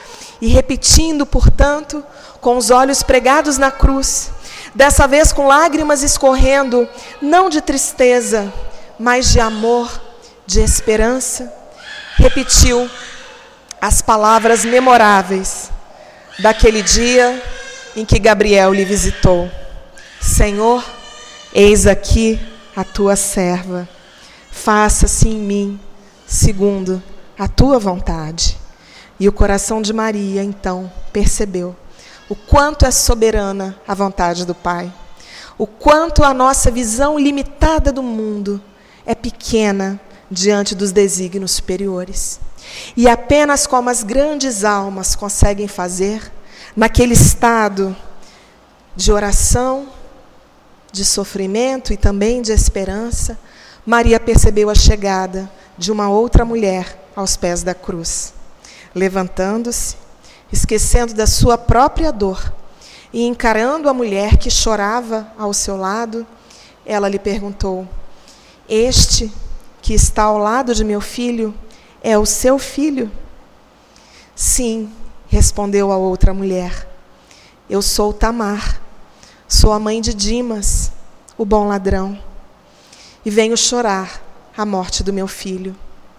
e repetindo, portanto, com os olhos pregados na cruz, dessa vez com lágrimas escorrendo, não de tristeza, mas de amor, de esperança, repetiu as palavras memoráveis daquele dia em que Gabriel lhe visitou: Senhor, eis aqui a tua serva, faça-se em mim segundo a tua vontade. E o coração de Maria, então, percebeu o quanto é soberana a vontade do Pai, o quanto a nossa visão limitada do mundo é pequena diante dos desígnios superiores. E apenas como as grandes almas conseguem fazer, naquele estado de oração, de sofrimento e também de esperança, Maria percebeu a chegada de uma outra mulher aos pés da cruz. Levantando-se, esquecendo da sua própria dor e encarando a mulher que chorava ao seu lado, ela lhe perguntou: este que está ao lado de meu filho é o seu filho? Sim, respondeu a outra mulher. Eu sou Tamar, sou a mãe de Dimas, o bom ladrão, e venho chorar a morte do meu filho.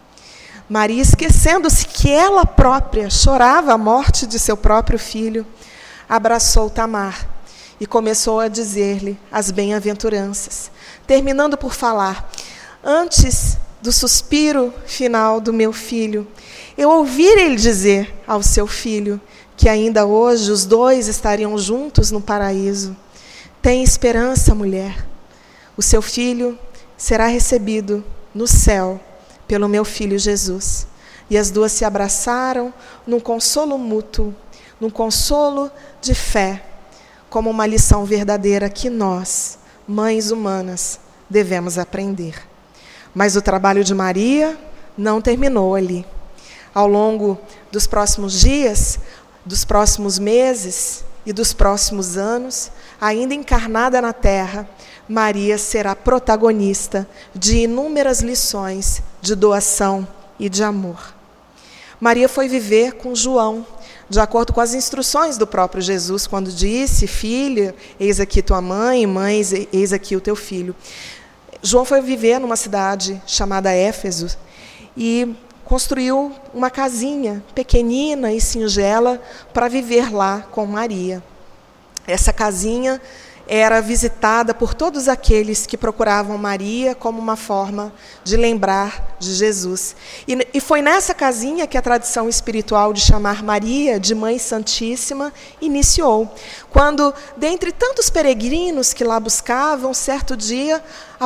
Maria, esquecendo-se que ela própria chorava a morte de seu próprio filho, abraçou Tamar e começou a dizer-lhe as bem-aventuranças, terminando por falar: antes do suspiro final do meu filho, eu ouvi ele dizer ao seu filho que ainda hoje os dois estariam juntos no paraíso. Tem esperança, mulher. O seu filho será recebido no céu pelo meu filho Jesus. E as duas se abraçaram num consolo mútuo, num consolo de fé, como uma lição verdadeira que nós, mães humanas, devemos aprender. Mas o trabalho de Maria não terminou ali. Ao longo dos próximos dias, dos próximos meses e dos próximos anos, ainda encarnada na Terra, Maria será protagonista de inúmeras lições de doação e de amor. Maria foi viver com João, de acordo com as instruções do próprio Jesus, quando disse: filha, eis aqui tua mãe, mãe, eis aqui o teu filho. João foi viver numa cidade chamada Éfeso e construiu uma casinha pequenina e singela para viver lá com Maria. Essa casinha era visitada por todos aqueles que procuravam Maria como uma forma de lembrar de Jesus. E, e foi nessa casinha que a tradição espiritual de chamar Maria de Mãe Santíssima iniciou. Quando, dentre tantos peregrinos que lá buscavam, certo dia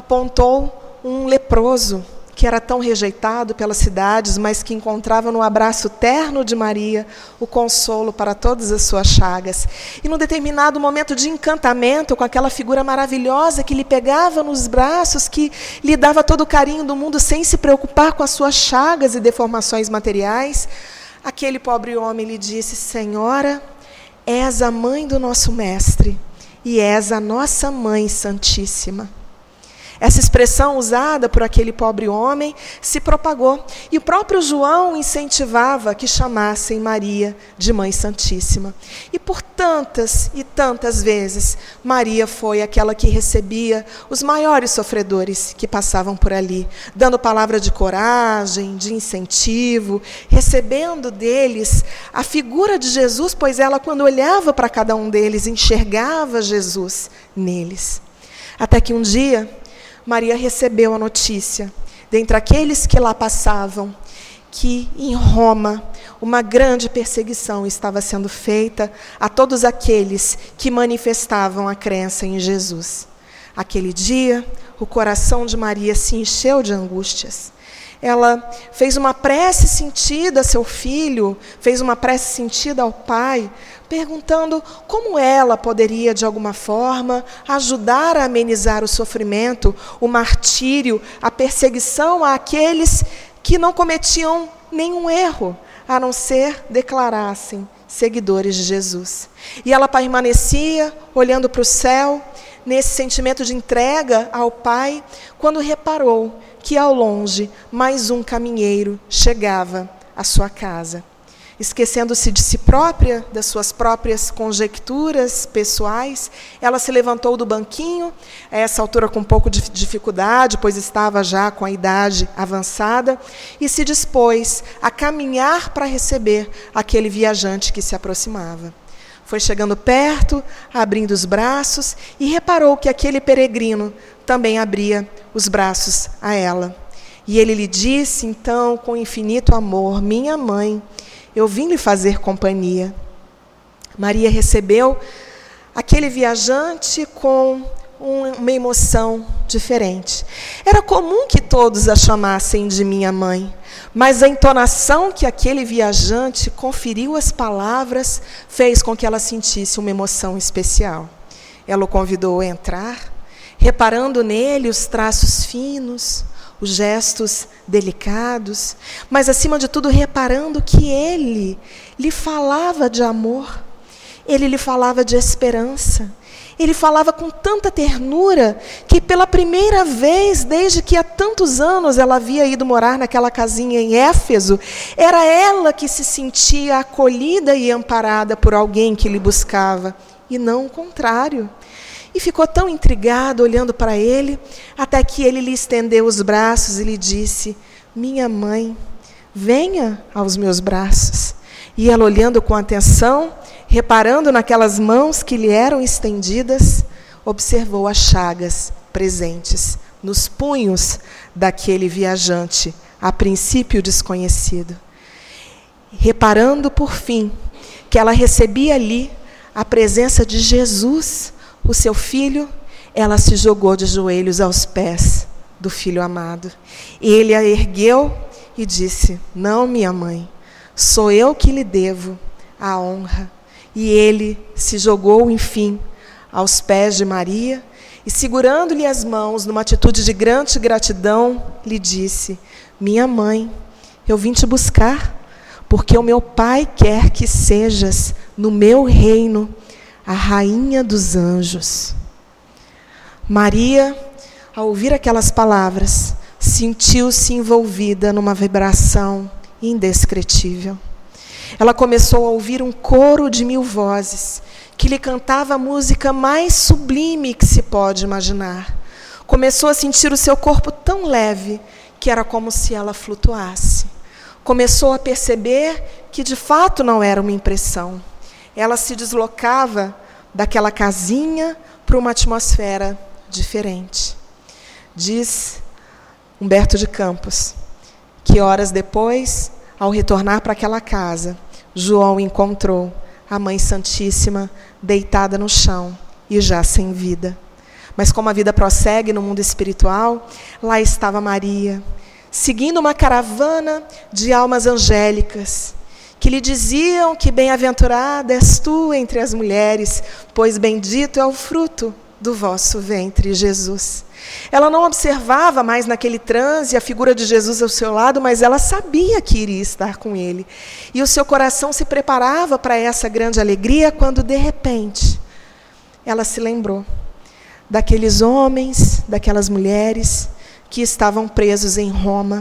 apontou um leproso, que era tão rejeitado pelas cidades, mas que encontrava no abraço terno de Maria o consolo para todas as suas chagas. E num determinado momento de encantamento com aquela figura maravilhosa que lhe pegava nos braços, que lhe dava todo o carinho do mundo sem se preocupar com as suas chagas e deformações materiais, aquele pobre homem lhe disse: Senhora, és a mãe do nosso mestre e és a nossa Mãe Santíssima. Essa expressão usada por aquele pobre homem se propagou. E o próprio João incentivava que chamassem Maria de Mãe Santíssima. E por tantas e tantas vezes, Maria foi aquela que recebia os maiores sofredores que passavam por ali, dando palavra de coragem, de incentivo, recebendo deles a figura de Jesus, pois ela, quando olhava para cada um deles, enxergava Jesus neles. Até que um dia, Maria recebeu a notícia, dentre aqueles que lá passavam, que em Roma uma grande perseguição estava sendo feita a todos aqueles que manifestavam a crença em Jesus. Aquele dia, o coração de Maria se encheu de angústias. Ela fez uma prece sentida a seu filho, fez uma prece sentida ao pai, perguntando como ela poderia, de alguma forma, ajudar a amenizar o sofrimento, o martírio, a perseguição àqueles que não cometiam nenhum erro, a não ser declarassem seguidores de Jesus. E ela permanecia olhando para o céu, nesse sentimento de entrega ao Pai, quando reparou que ao longe mais um caminheiro chegava à sua casa. Esquecendo-se de si própria, das suas próprias conjecturas pessoais, ela se levantou do banquinho, a essa altura com um pouco de dificuldade, pois estava já com a idade avançada, e se dispôs a caminhar para receber aquele viajante que se aproximava. Foi chegando perto, abrindo os braços, e reparou que aquele peregrino também abria os braços a ela. E ele lhe disse, então, com infinito amor: minha mãe, eu vim lhe fazer companhia. Maria recebeu aquele viajante com uma emoção diferente. Era comum que todos a chamassem de minha mãe, mas a entonação que aquele viajante conferiu às palavras fez com que ela sentisse uma emoção especial. Ela o convidou a entrar, reparando nele os traços finos, os gestos delicados, mas, acima de tudo, reparando que ele lhe falava de amor, ele lhe falava de esperança, ele falava com tanta ternura que, pela primeira vez, desde que há tantos anos ela havia ido morar naquela casinha em Éfeso, era ela que se sentia acolhida e amparada por alguém que lhe buscava, e não o contrário. E ficou tão intrigada, olhando para ele, até que ele lhe estendeu os braços e lhe disse: minha mãe, venha aos meus braços. E ela, olhando com atenção, reparando naquelas mãos que lhe eram estendidas, observou as chagas presentes nos punhos daquele viajante, a princípio desconhecido. Reparando, por fim, que ela recebia ali a presença de Jesus, o seu filho, ela se jogou de joelhos aos pés do filho amado. E ele a ergueu e disse: não, minha mãe, sou eu que lhe devo a honra. E ele se jogou, enfim, aos pés de Maria e, segurando-lhe as mãos, numa atitude de grande gratidão, lhe disse: minha mãe, eu vim te buscar, porque o meu Pai quer que sejas, no meu reino, a rainha dos anjos. Maria, ao ouvir aquelas palavras, sentiu-se envolvida numa vibração indescritível. Ela começou a ouvir um coro de mil vozes, que lhe cantava a música mais sublime que se pode imaginar. Começou a sentir o seu corpo tão leve, que era como se ela flutuasse. Começou a perceber que, de fato, não era uma impressão. Ela se deslocava daquela casinha para uma atmosfera diferente. Diz Humberto de Campos que, horas depois, ao retornar para aquela casa, João encontrou a Mãe Santíssima deitada no chão e já sem vida. Mas como a vida prossegue no mundo espiritual, lá estava Maria, seguindo uma caravana de almas angélicas, que lhe diziam que bem-aventurada és tu entre as mulheres, pois bendito é o fruto do vosso ventre, Jesus. Ela não observava mais naquele transe a figura de Jesus ao seu lado, mas ela sabia que iria estar com ele. E o seu coração se preparava para essa grande alegria, quando, de repente, ela se lembrou daqueles homens, daquelas mulheres que estavam presos em Roma,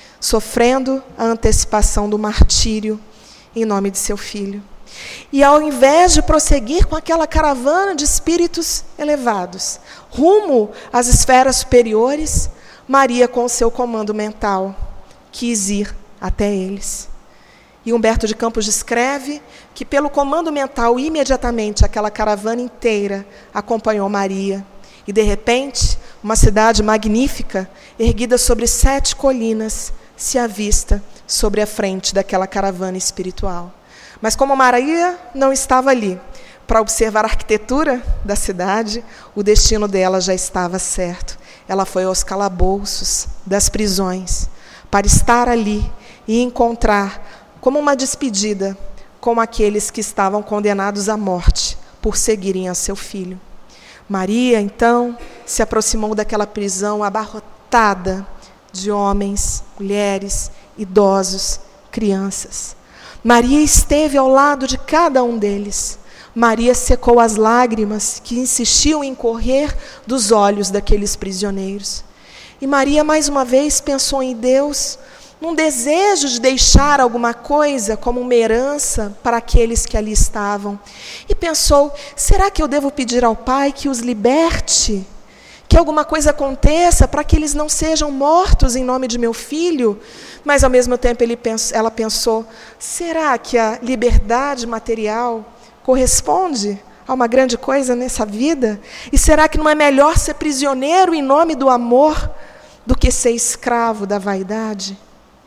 sofrendo a antecipação do martírio em nome de seu filho. E, ao invés de prosseguir com aquela caravana de espíritos elevados, rumo às esferas superiores, Maria, com o seu comando mental, quis ir até eles. E Humberto de Campos descreve que, pelo comando mental, imediatamente aquela caravana inteira acompanhou Maria. E, de repente, uma cidade magnífica, erguida sobre sete colinas, se avista sobre a frente daquela caravana espiritual. Mas como Maria não estava ali para observar a arquitetura da cidade, o destino dela já estava certo. Ela foi aos calabouços das prisões para estar ali e encontrar, como uma despedida, com aqueles que estavam condenados à morte por seguirem a seu filho. Maria, então, se aproximou daquela prisão abarrotada de homens, mulheres, idosos, crianças. Maria esteve ao lado de cada um deles. Maria secou as lágrimas que insistiam em correr dos olhos daqueles prisioneiros. E Maria, mais uma vez, pensou em Deus, num desejo de deixar alguma coisa como uma herança para aqueles que ali estavam. E pensou, será que eu devo pedir ao Pai que os liberte? Que alguma coisa aconteça para que eles não sejam mortos em nome de meu filho? Mas, ao mesmo tempo, ele pens- ela pensou, será que a liberdade material corresponde a uma grande coisa nessa vida? E será que não é melhor ser prisioneiro em nome do amor do que ser escravo da vaidade?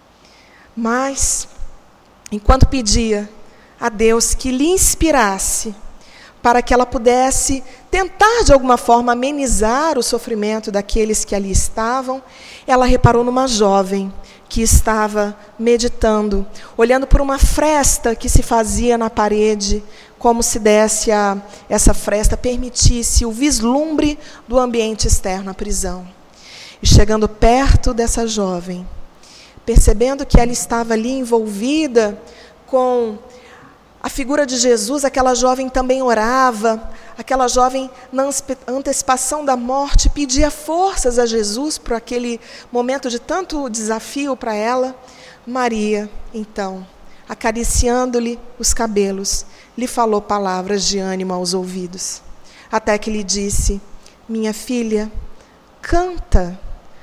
Mas, enquanto pedia a Deus que lhe inspirasse para que ela pudesse tentar de alguma forma amenizar o sofrimento daqueles que ali estavam, ela reparou numa jovem que estava meditando, olhando por uma fresta que se fazia na parede, como se desse a essa fresta, permitisse o vislumbre do ambiente externo à prisão. E chegando perto dessa jovem, percebendo que ela estava ali envolvida com a figura de Jesus, aquela jovem também orava, aquela jovem, na antecipação da morte, pedia forças a Jesus por aquele momento de tanto desafio para ela. Maria, então, acariciando-lhe os cabelos, lhe falou palavras de ânimo aos ouvidos, até que lhe disse, minha filha, canta,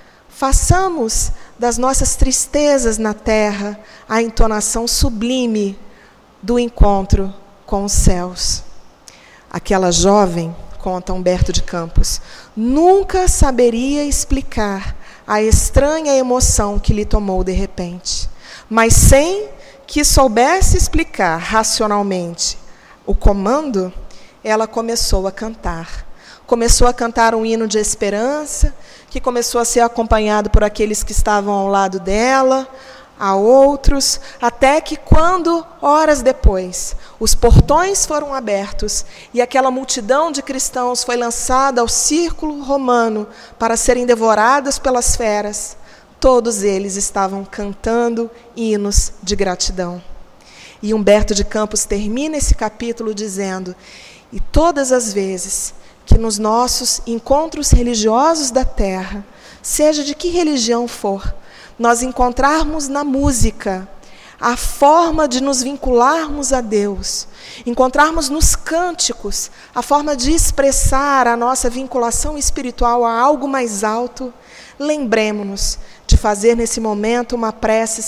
façamos das nossas tristezas na terra a entonação sublime do encontro com os céus. Aquela jovem, conta Humberto de Campos, nunca saberia explicar a estranha emoção que lhe tomou de repente, mas sem que soubesse explicar racionalmente o comando, ela começou a cantar. Começou a cantar um hino de esperança, que começou a ser acompanhado por aqueles que estavam ao lado dela, a outros, até que quando, horas depois, os portões foram abertos e aquela multidão de cristãos foi lançada ao círculo romano para serem devoradas pelas feras, todos eles estavam cantando hinos de gratidão. E Humberto de Campos termina esse capítulo dizendo, e todas as vezes que nos nossos encontros religiosos da terra, seja de que religião for, nós encontrarmos na música a forma de nos vincularmos a Deus, encontrarmos nos cânticos a forma de expressar a nossa vinculação espiritual a algo mais alto, lembremos-nos de fazer nesse momento uma prece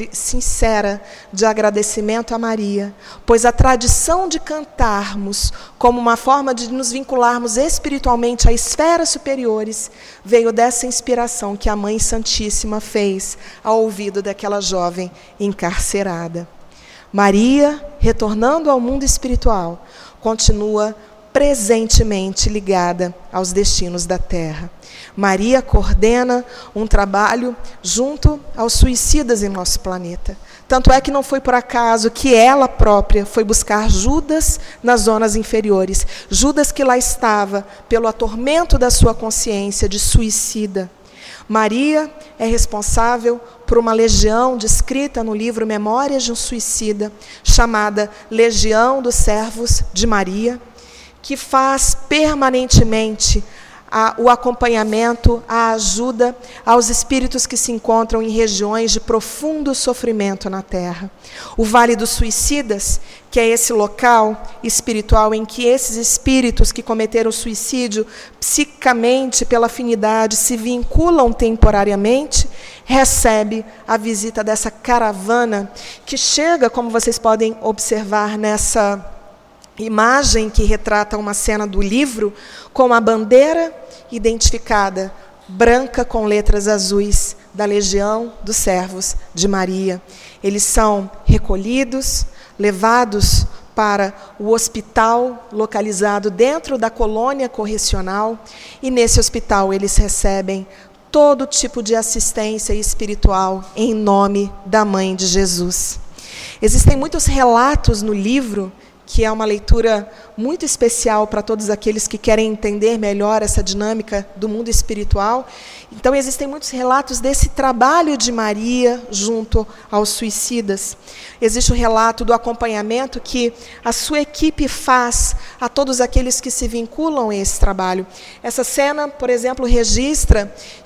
sincera de agradecimento a Maria, pois a tradição de cantarmos como uma forma de nos vincularmos espiritualmente a esferas superiores veio dessa inspiração que a Mãe Santíssima fez ao ouvido daquela jovem encarcerada. Maria, retornando ao mundo espiritual, continua presentemente ligada aos destinos da terra. Maria coordena um trabalho junto aos suicidas em nosso planeta. Tanto é que não foi por acaso que ela própria foi buscar Judas nas zonas inferiores. Judas que lá estava pelo atormento da sua consciência de suicida. Maria é responsável por uma legião descrita no livro Memórias de um Suicida, chamada Legião dos Servos de Maria, que faz permanentemente a, o acompanhamento, a ajuda aos espíritos que se encontram em regiões de profundo sofrimento na Terra. O Vale dos Suicidas, que é esse local espiritual em que esses espíritos que cometeram suicídio, psicamente, pela afinidade, se vinculam temporariamente, recebe a visita dessa caravana que chega, como vocês podem observar nessa imagem que retrata uma cena do livro, com a bandeira identificada, branca com letras azuis, da Legião dos Servos de Maria. Eles são recolhidos, levados para o hospital localizado dentro da colônia correcional, e nesse hospital eles recebem todo tipo de assistência espiritual em nome da Mãe de Jesus. Existem muitos relatos no livro, que é uma leitura muito especial para todos aqueles que querem entender melhor essa dinâmica do mundo espiritual. Então, existem muitos relatos desse trabalho de Maria junto aos suicidas. Existe o relato do acompanhamento que a sua equipe faz a todos aqueles que se vinculam a esse trabalho. Essa cena, por exemplo, registra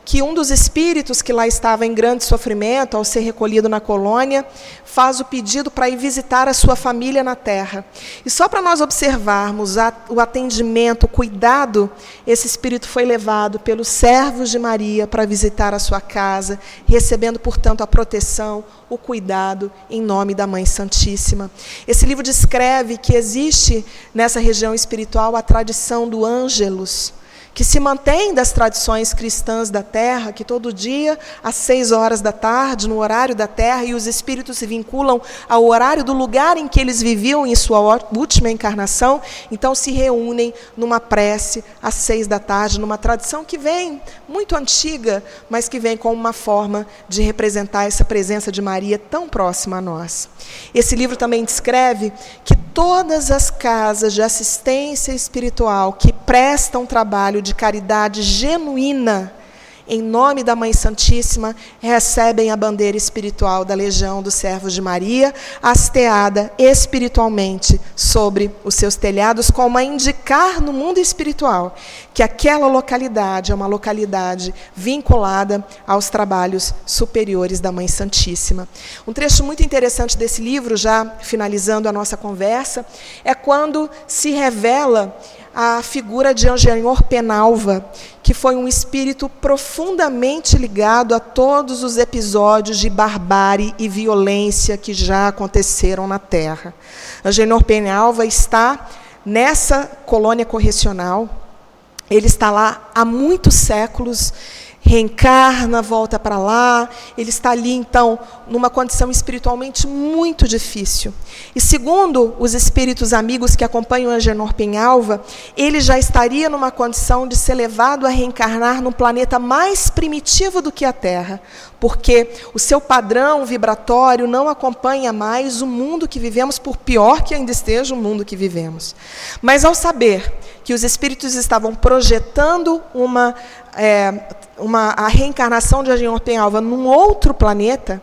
que um dos espíritos que lá estava em grande sofrimento, ao ser recolhido na colônia, faz o pedido para ir visitar a sua família na Terra. E só para nós observarmos a, o atendimento, o cuidado, esse espírito foi levado pelos servos de Maria para visitar a sua casa, recebendo, portanto, a proteção, o cuidado em nome da Mãe Santíssima. Esse livro descreve que existe nessa região espiritual a tradição do Ângelus, que se mantém das tradições cristãs da Terra, que todo dia, às seis horas da tarde, no horário da Terra, e os espíritos se vinculam ao horário do lugar em que eles viviam em sua última encarnação, então se reúnem numa prece às seis da tarde, numa tradição que vem muito antiga, mas que vem com uma forma de representar essa presença de Maria tão próxima a nós. Esse livro também descreve que todas as casas de assistência espiritual que prestam trabalho de caridade genuína, em nome da Mãe Santíssima, recebem a bandeira espiritual da Legião dos Servos de Maria, hasteada espiritualmente sobre os seus telhados, como a indicar no mundo espiritual que aquela localidade é uma localidade vinculada aos trabalhos superiores da Mãe Santíssima. Um trecho muito interessante desse livro, já finalizando a nossa conversa, é quando se revela a figura de Angenor Penalva, que foi um espírito profundamente ligado a todos os episódios de barbárie e violência que já aconteceram na Terra. Angenor Penalva está nessa colônia correcional, ele está lá há muitos séculos, reencarna, volta para lá, ele está ali, então, numa condição espiritualmente muito difícil. E segundo os espíritos amigos que acompanham Angenor Penhalva, ele já estaria numa condição de ser levado a reencarnar num planeta mais primitivo do que a Terra, porque o seu padrão vibratório não acompanha mais o mundo que vivemos, por pior que ainda esteja o mundo que vivemos. Mas ao saber que os espíritos estavam projetando uma... É, uma, a reencarnação de Angenor Penhalva num outro planeta,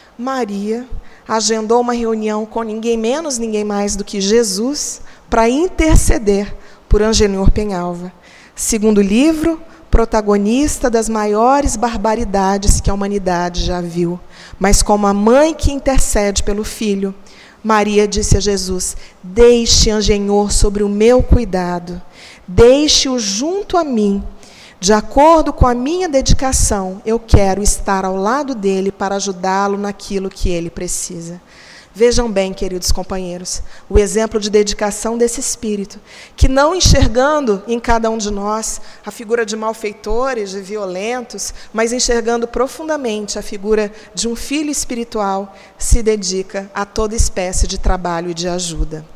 Maria agendou uma reunião com ninguém menos, ninguém mais do que Jesus, para interceder por Angenor Penhalva. Segundo livro, protagonista das maiores barbaridades que a humanidade já viu, mas como a mãe que intercede pelo filho, Maria disse a Jesus: deixe Angenor sobre o meu cuidado, deixe-o junto a mim. De acordo com a minha dedicação, eu quero estar ao lado dele para ajudá-lo naquilo que ele precisa. Vejam bem, queridos companheiros, o exemplo de dedicação desse espírito, que não enxergando em cada um de nós a figura de malfeitores, de violentos, mas enxergando profundamente a figura de um filho espiritual, se dedica a toda espécie de trabalho e de ajuda.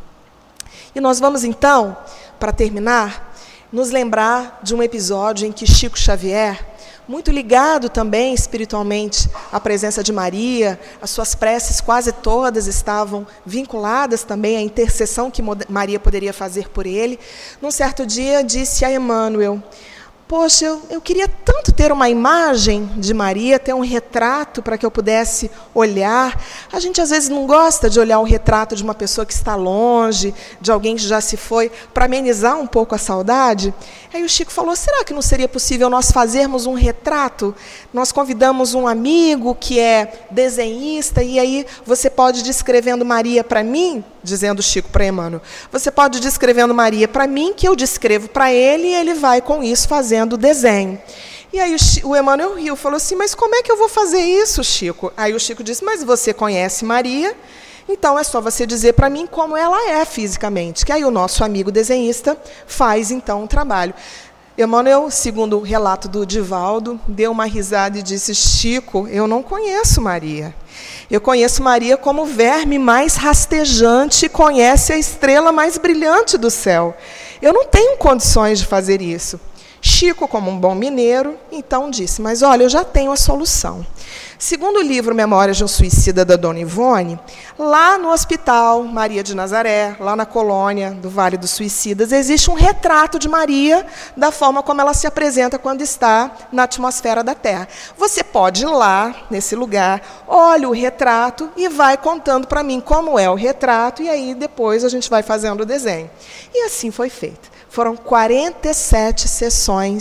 E nós vamos então, para terminar, nos lembrar de um episódio em que Chico Xavier, muito ligado também espiritualmente à presença de Maria, as suas preces quase todas estavam vinculadas também à intercessão que Maria poderia fazer por ele, num certo dia disse a Emmanuel: poxa, eu, eu queria tanto ter uma imagem de Maria, ter um retrato para que eu pudesse olhar. A gente às vezes não gosta de olhar o retrato de uma pessoa que está longe, de alguém que já se foi, para amenizar um pouco a saudade. Aí o Chico falou: será que não seria possível nós fazermos um retrato? Nós convidamos um amigo que é desenhista, e aí você pode ir descrevendo Maria para mim, dizendo Chico para Emmanuel, você pode ir descrevendo Maria para mim, que eu descrevo para ele, e ele vai com isso fazendo o desenho. E aí o, o Emmanuel riu, falou assim: mas como é que eu vou fazer isso, Chico? Aí o Chico disse: mas você conhece Maria, então é só você dizer para mim como ela é fisicamente, que aí o nosso amigo desenhista faz então um trabalho. Emmanuel, segundo o relato do Divaldo, deu uma risada e disse: Chico, eu não conheço Maria. Eu conheço Maria como o verme mais rastejante conhece a estrela mais brilhante do céu. Eu não tenho condições de fazer isso. Chico, como um bom mineiro, então disse: mas olha, eu já tenho a solução. Segundo o livro Memórias de um Suicida, da Dona Ivone, lá no Hospital Maria de Nazaré, lá na colônia do Vale dos Suicidas, existe um retrato de Maria da forma como ela se apresenta quando está na atmosfera da Terra. Você pode ir lá, nesse lugar, olha o retrato e vai contando para mim como é o retrato, e aí depois a gente vai fazendo o desenho. E assim foi feito. Foram quarenta e sete sessões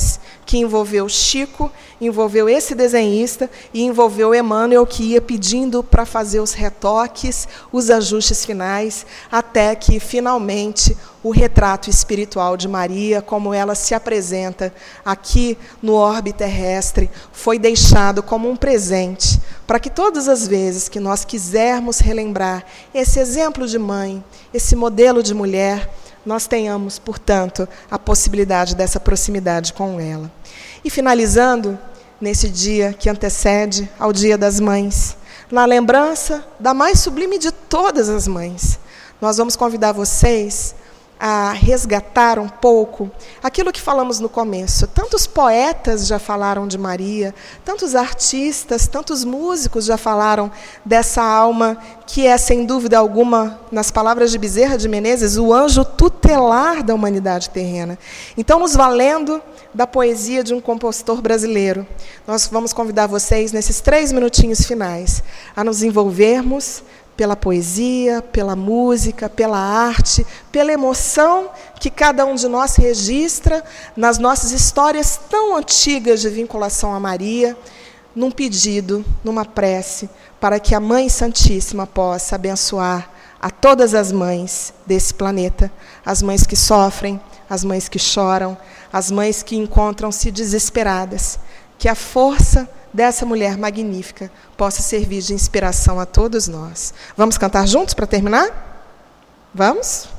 que envolveu Chico, envolveu esse desenhista e envolveu Emmanuel, que ia pedindo para fazer os retoques, os ajustes finais, até que, finalmente, o retrato espiritual de Maria, como ela se apresenta aqui no orbe terrestre, foi deixado como um presente, para que todas as vezes que nós quisermos relembrar esse exemplo de mãe, esse modelo de mulher, nós tenhamos, portanto, a possibilidade dessa proximidade com ela. E finalizando, nesse dia que antecede ao Dia das Mães, na lembrança da mais sublime de todas as mães, nós vamos convidar vocês a resgatar um pouco aquilo que falamos no começo. Tantos poetas já falaram de Maria, tantos artistas, tantos músicos já falaram dessa alma que é, sem dúvida alguma, nas palavras de Bezerra de Menezes, o anjo tutelar da humanidade terrena. Então, nos valendo da poesia de um compositor brasileiro, nós vamos convidar vocês, nesses três minutinhos finais, a nos envolvermos pela poesia, pela música, pela arte, pela emoção que cada um de nós registra nas nossas histórias tão antigas de vinculação a Maria, num pedido, numa prece, para que a Mãe Santíssima possa abençoar a todas as mães desse planeta, as mães que sofrem, as mães que choram, as mães que encontram-se desesperadas, que a força dessa mulher magnífica possa servir de inspiração a todos nós. Vamos cantar juntos para terminar? Vamos?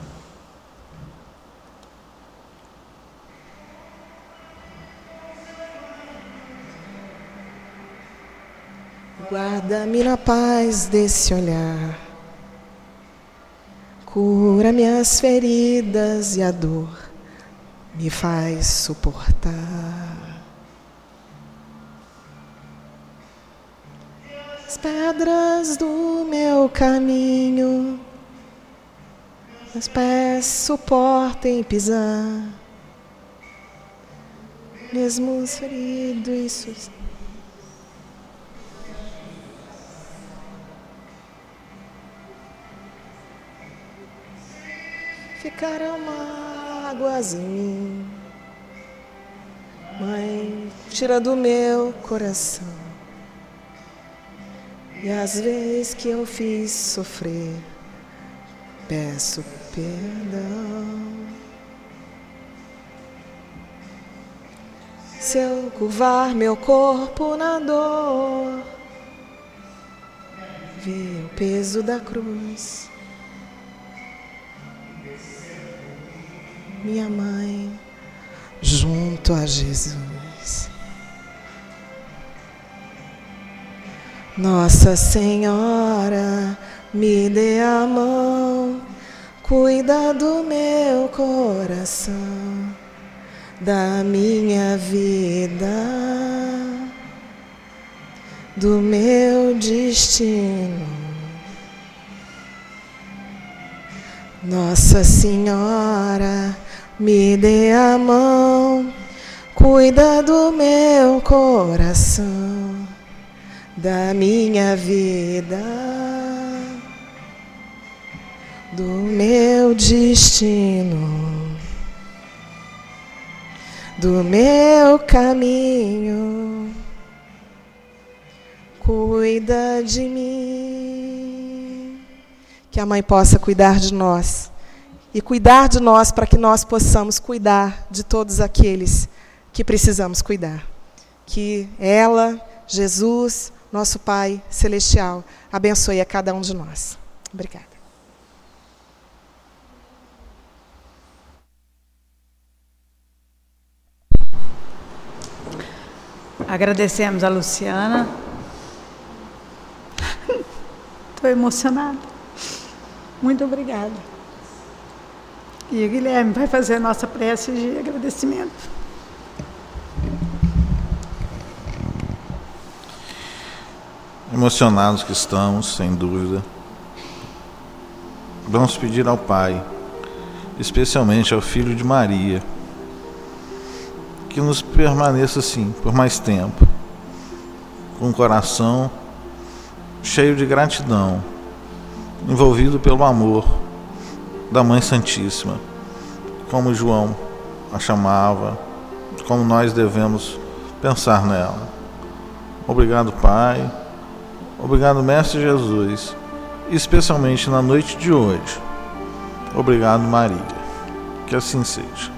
Guarda-me na paz desse olhar, cura minhas feridas e a dor me faz suportar. As pedras do meu caminho, meus pés suportem pisar, mesmo ferido e sus... Ficarão mágoas em mim, Mãe, tira do meu coração. E às vezes que eu fiz sofrer, peço perdão. Se eu curvar meu corpo na dor, ver o peso da cruz, minha mãe, junto a Jesus. Nossa Senhora, me dê a mão, cuida do meu coração, da minha vida, do meu destino. Nossa Senhora, me dê a mão, cuida do meu coração, da minha vida, do meu destino, do meu caminho, cuida de mim. Que a Mãe possa cuidar de nós, e cuidar de nós para que nós possamos cuidar de todos aqueles que precisamos cuidar. Que ela, Jesus, nosso Pai Celestial, abençoe a cada um de nós. Obrigada. Agradecemos a Luciana. Estou emocionada. Muito obrigada. E o Guilherme vai fazer a nossa prece de agradecimento. Emocionados que estamos, sem dúvida, vamos pedir ao Pai, especialmente ao Filho de Maria, que nos permaneça assim por mais tempo, com o coração cheio de gratidão, envolvido pelo amor da Mãe Santíssima, como João a chamava, como nós devemos pensar nela. Obrigado, Pai. Obrigado, Mestre Jesus, especialmente na noite de hoje. Obrigado, Maria. Que assim seja.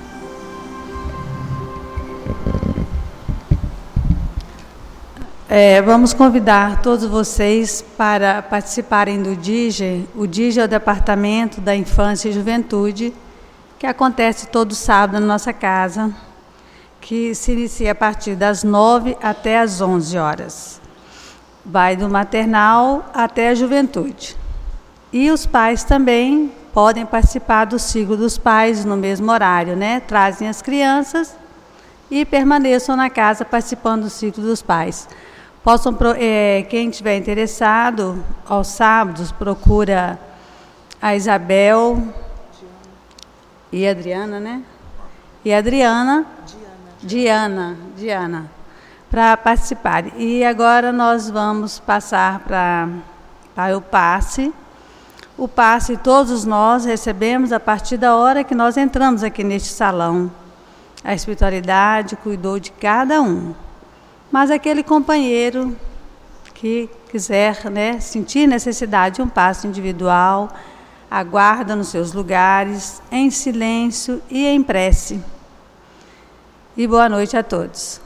É, vamos convidar todos vocês para participarem do D I G. O D I G é o Departamento da Infância e Juventude, que acontece todo sábado na nossa casa, que se inicia a partir das nove até as onze horas. Vai do maternal até a juventude. E os pais também podem participar do ciclo dos pais no mesmo horário, né? Trazem as crianças e permaneçam na casa participando do ciclo dos pais. Possam, é, quem estiver interessado, aos sábados, procura a Isabel e a Adriana, né? E a Adriana, Diana, Diana, Diana, para participar. E agora nós vamos passar para, para o passe. O passe todos nós recebemos a partir da hora que nós entramos aqui neste salão. A espiritualidade cuidou de cada um. Mas aquele companheiro que quiser, né, sentir necessidade de um passe individual, aguarda nos seus lugares, em silêncio e em prece. E boa noite a todos.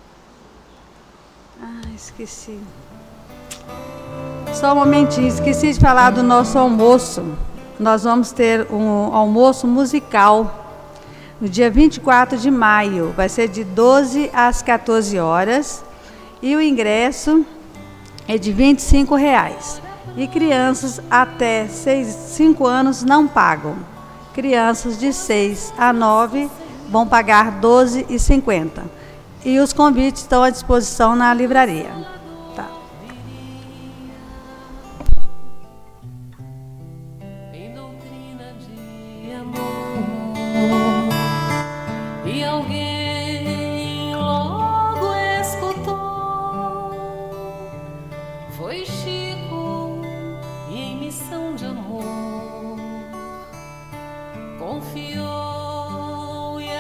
Ah, esqueci. Só um momentinho, esqueci de falar do nosso almoço. Nós vamos ter um almoço musical no dia vinte e quatro de maio. Vai ser de doze às quatorze horas. E o ingresso é de vinte e cinco reais. E crianças até seis, cinco anos não pagam. Crianças de seis a nove vão pagar doze reais e cinquenta centavos. E os convites estão à disposição na livraria. Tá. Em doutrina de amor, e alguém logo escutou, foi Chico, e em missão de amor confiou e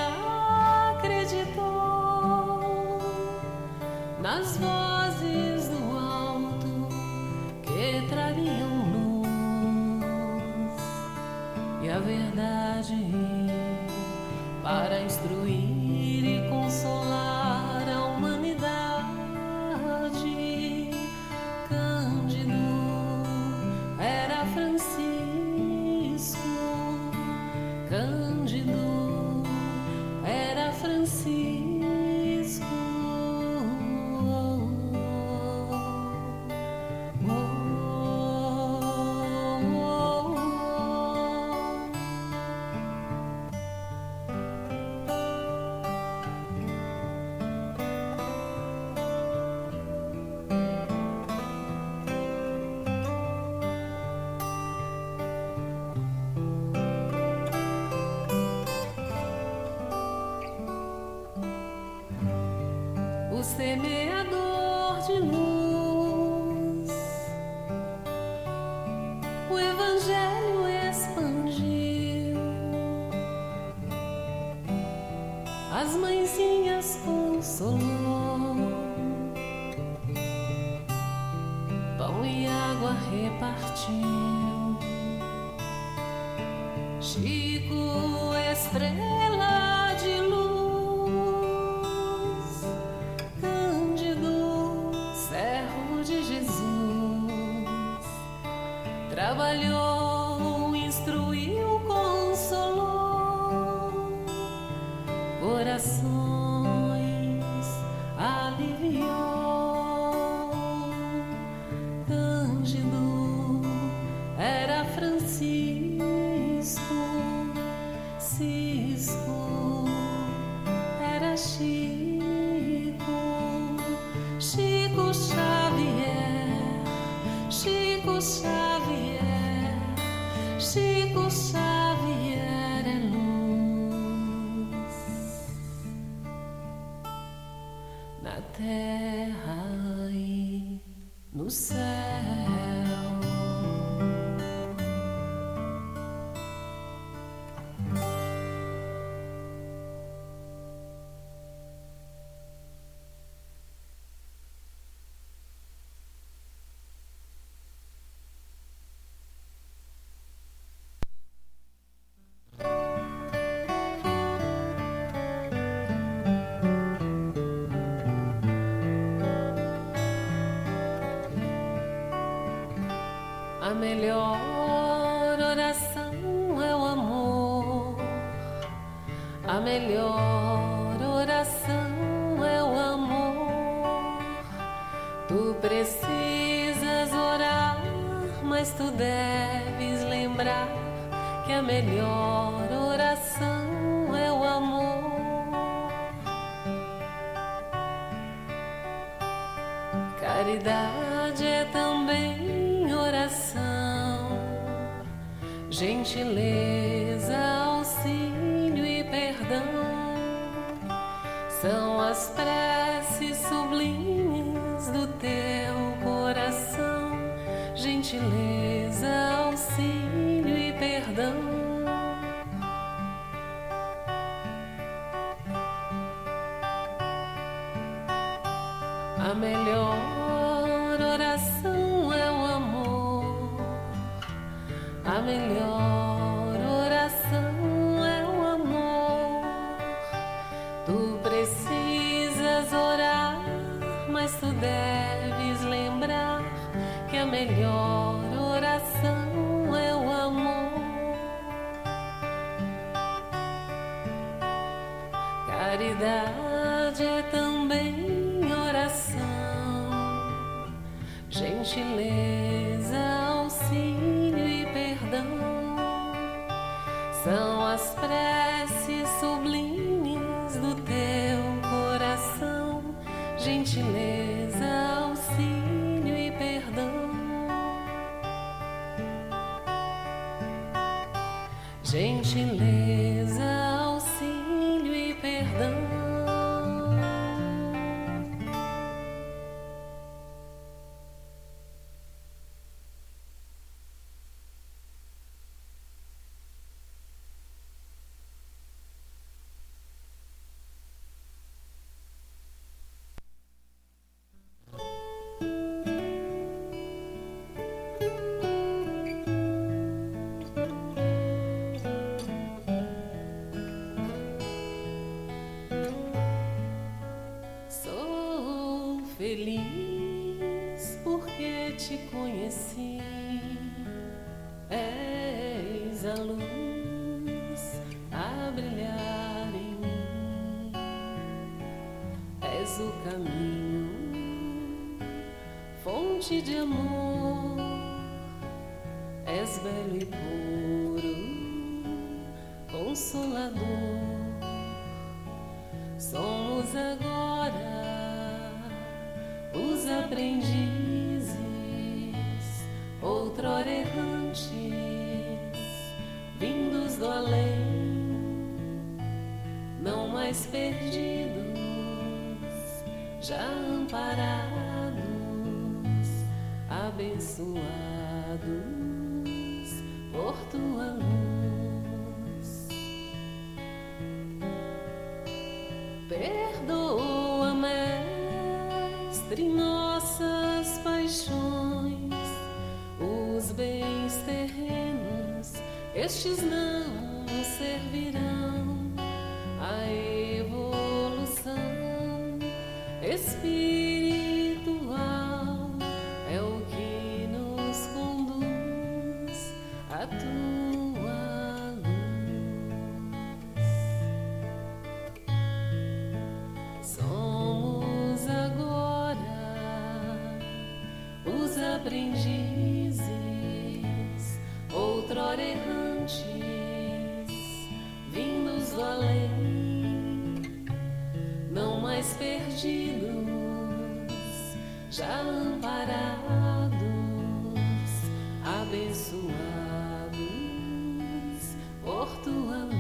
acreditou nas vozes do alto que trariam luz e a verdade para instruir e consolar a humanidade. Cândido era Francisco, Cândido era Francisco. O semeador de luz, o Evangelho expandiu, as mãezinhas consolou, pão e água repartiu. Chico, estrela de luz, trabalhou, instruiu, consolou, corações aliviou. Cândido era Francisco, Cisco era Chico, Chico Xavier, Chico Xavier. Chico Xavier é luz na terra e no céu. melhor oração é o amor. A melhor oração é o amor. Tu precisas orar, mas tu deves lembrar que a melhor oração é o amor. Caridade é também oração, gentileza, auxílio e perdão. São as preces sublimes do teu coração, gentileza, auxílio e perdão. A melhor oração é o amor. A melhor oração é o amor. Tu precisas orar, mas tu deves lembrar que a melhor oração é o amor. Caridade é também oração, gentileza, auxílio e perdão. São as preces sublimes do teu coração, gentileza, auxílio e perdão. Gentileza, auxílio e perdão. Feliz porque te conheci, és a luz a brilhar em mim, és o caminho, fonte de amor, és belo e puro, consolador. Somos agora os aprendizes, outrora errantes, vindos do além, não mais perdidos, já amparados, abençoados por tua luz. Perdoa, Mestre, nossas paixões, os bens terrenos, estes não nos servirão. A evolução espiritual é o que nos conduz a tua luz. Somos agora os aprendizes, outrora errantes, vindos do além, não mais perdidos, já amparados, abençoados por tua luz.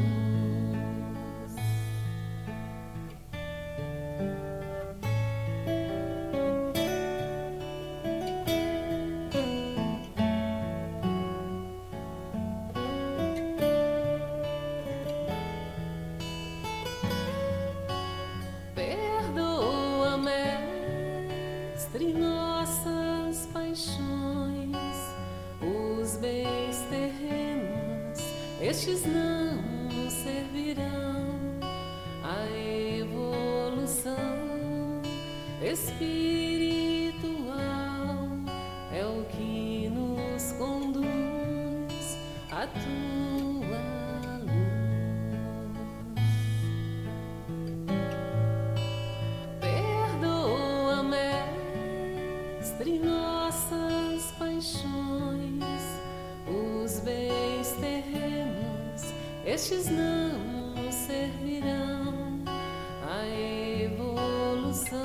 estes não servirão à evolução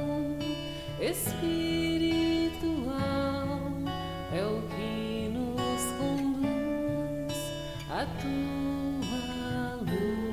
espiritual. É o que nos conduz à tua luz.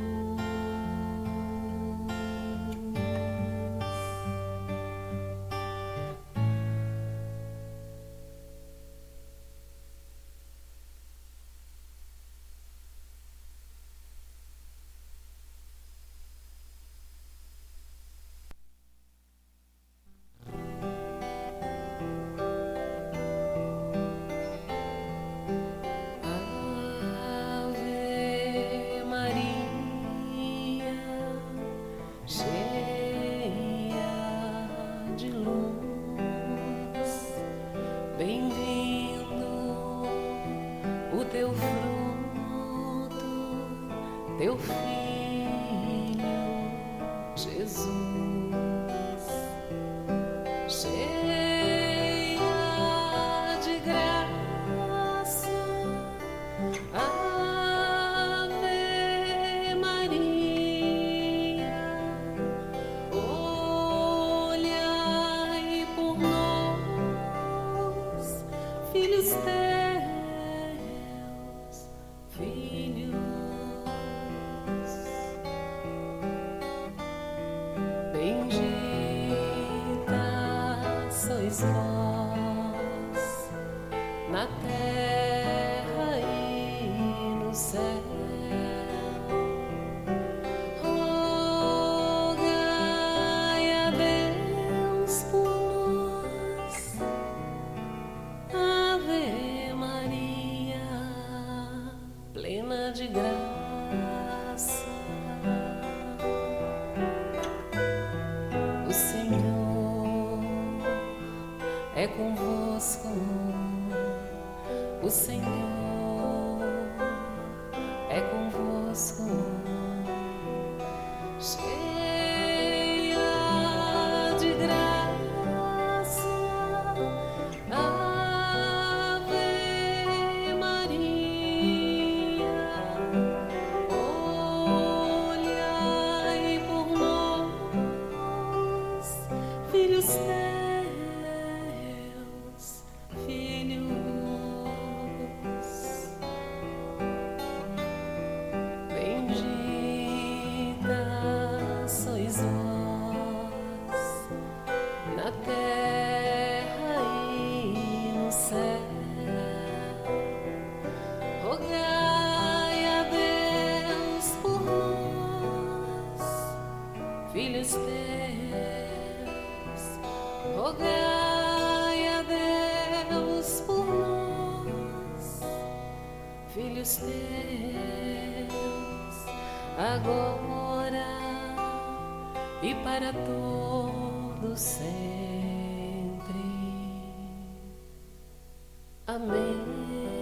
Teu Filho Jesus, cheia de graça, Ave Maria, olhai por nós, filhos teus, filhos. Bendita sois vós na terra e no céu. Rogai a Deus por nós, Ave Maria, plena de graça. O Senhor é convosco, o Senhor é convosco, cheia de graça, Ave Maria, olhai por nós, filhos teus, filhos. Bendita sois vós na terra e no céu. Rogai a Deus por nós, filhos teus. Rogai a Deus por nós, filhos teus, agora e para todos sempre. Amém.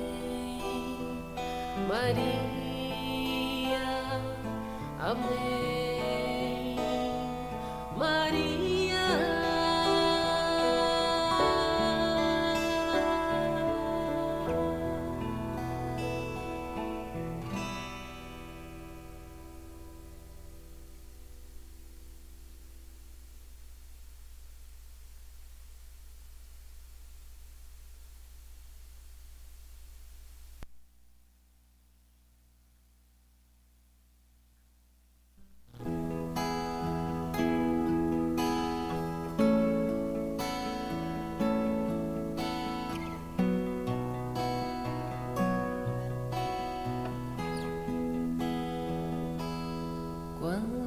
Maria, amém. Maria. Quando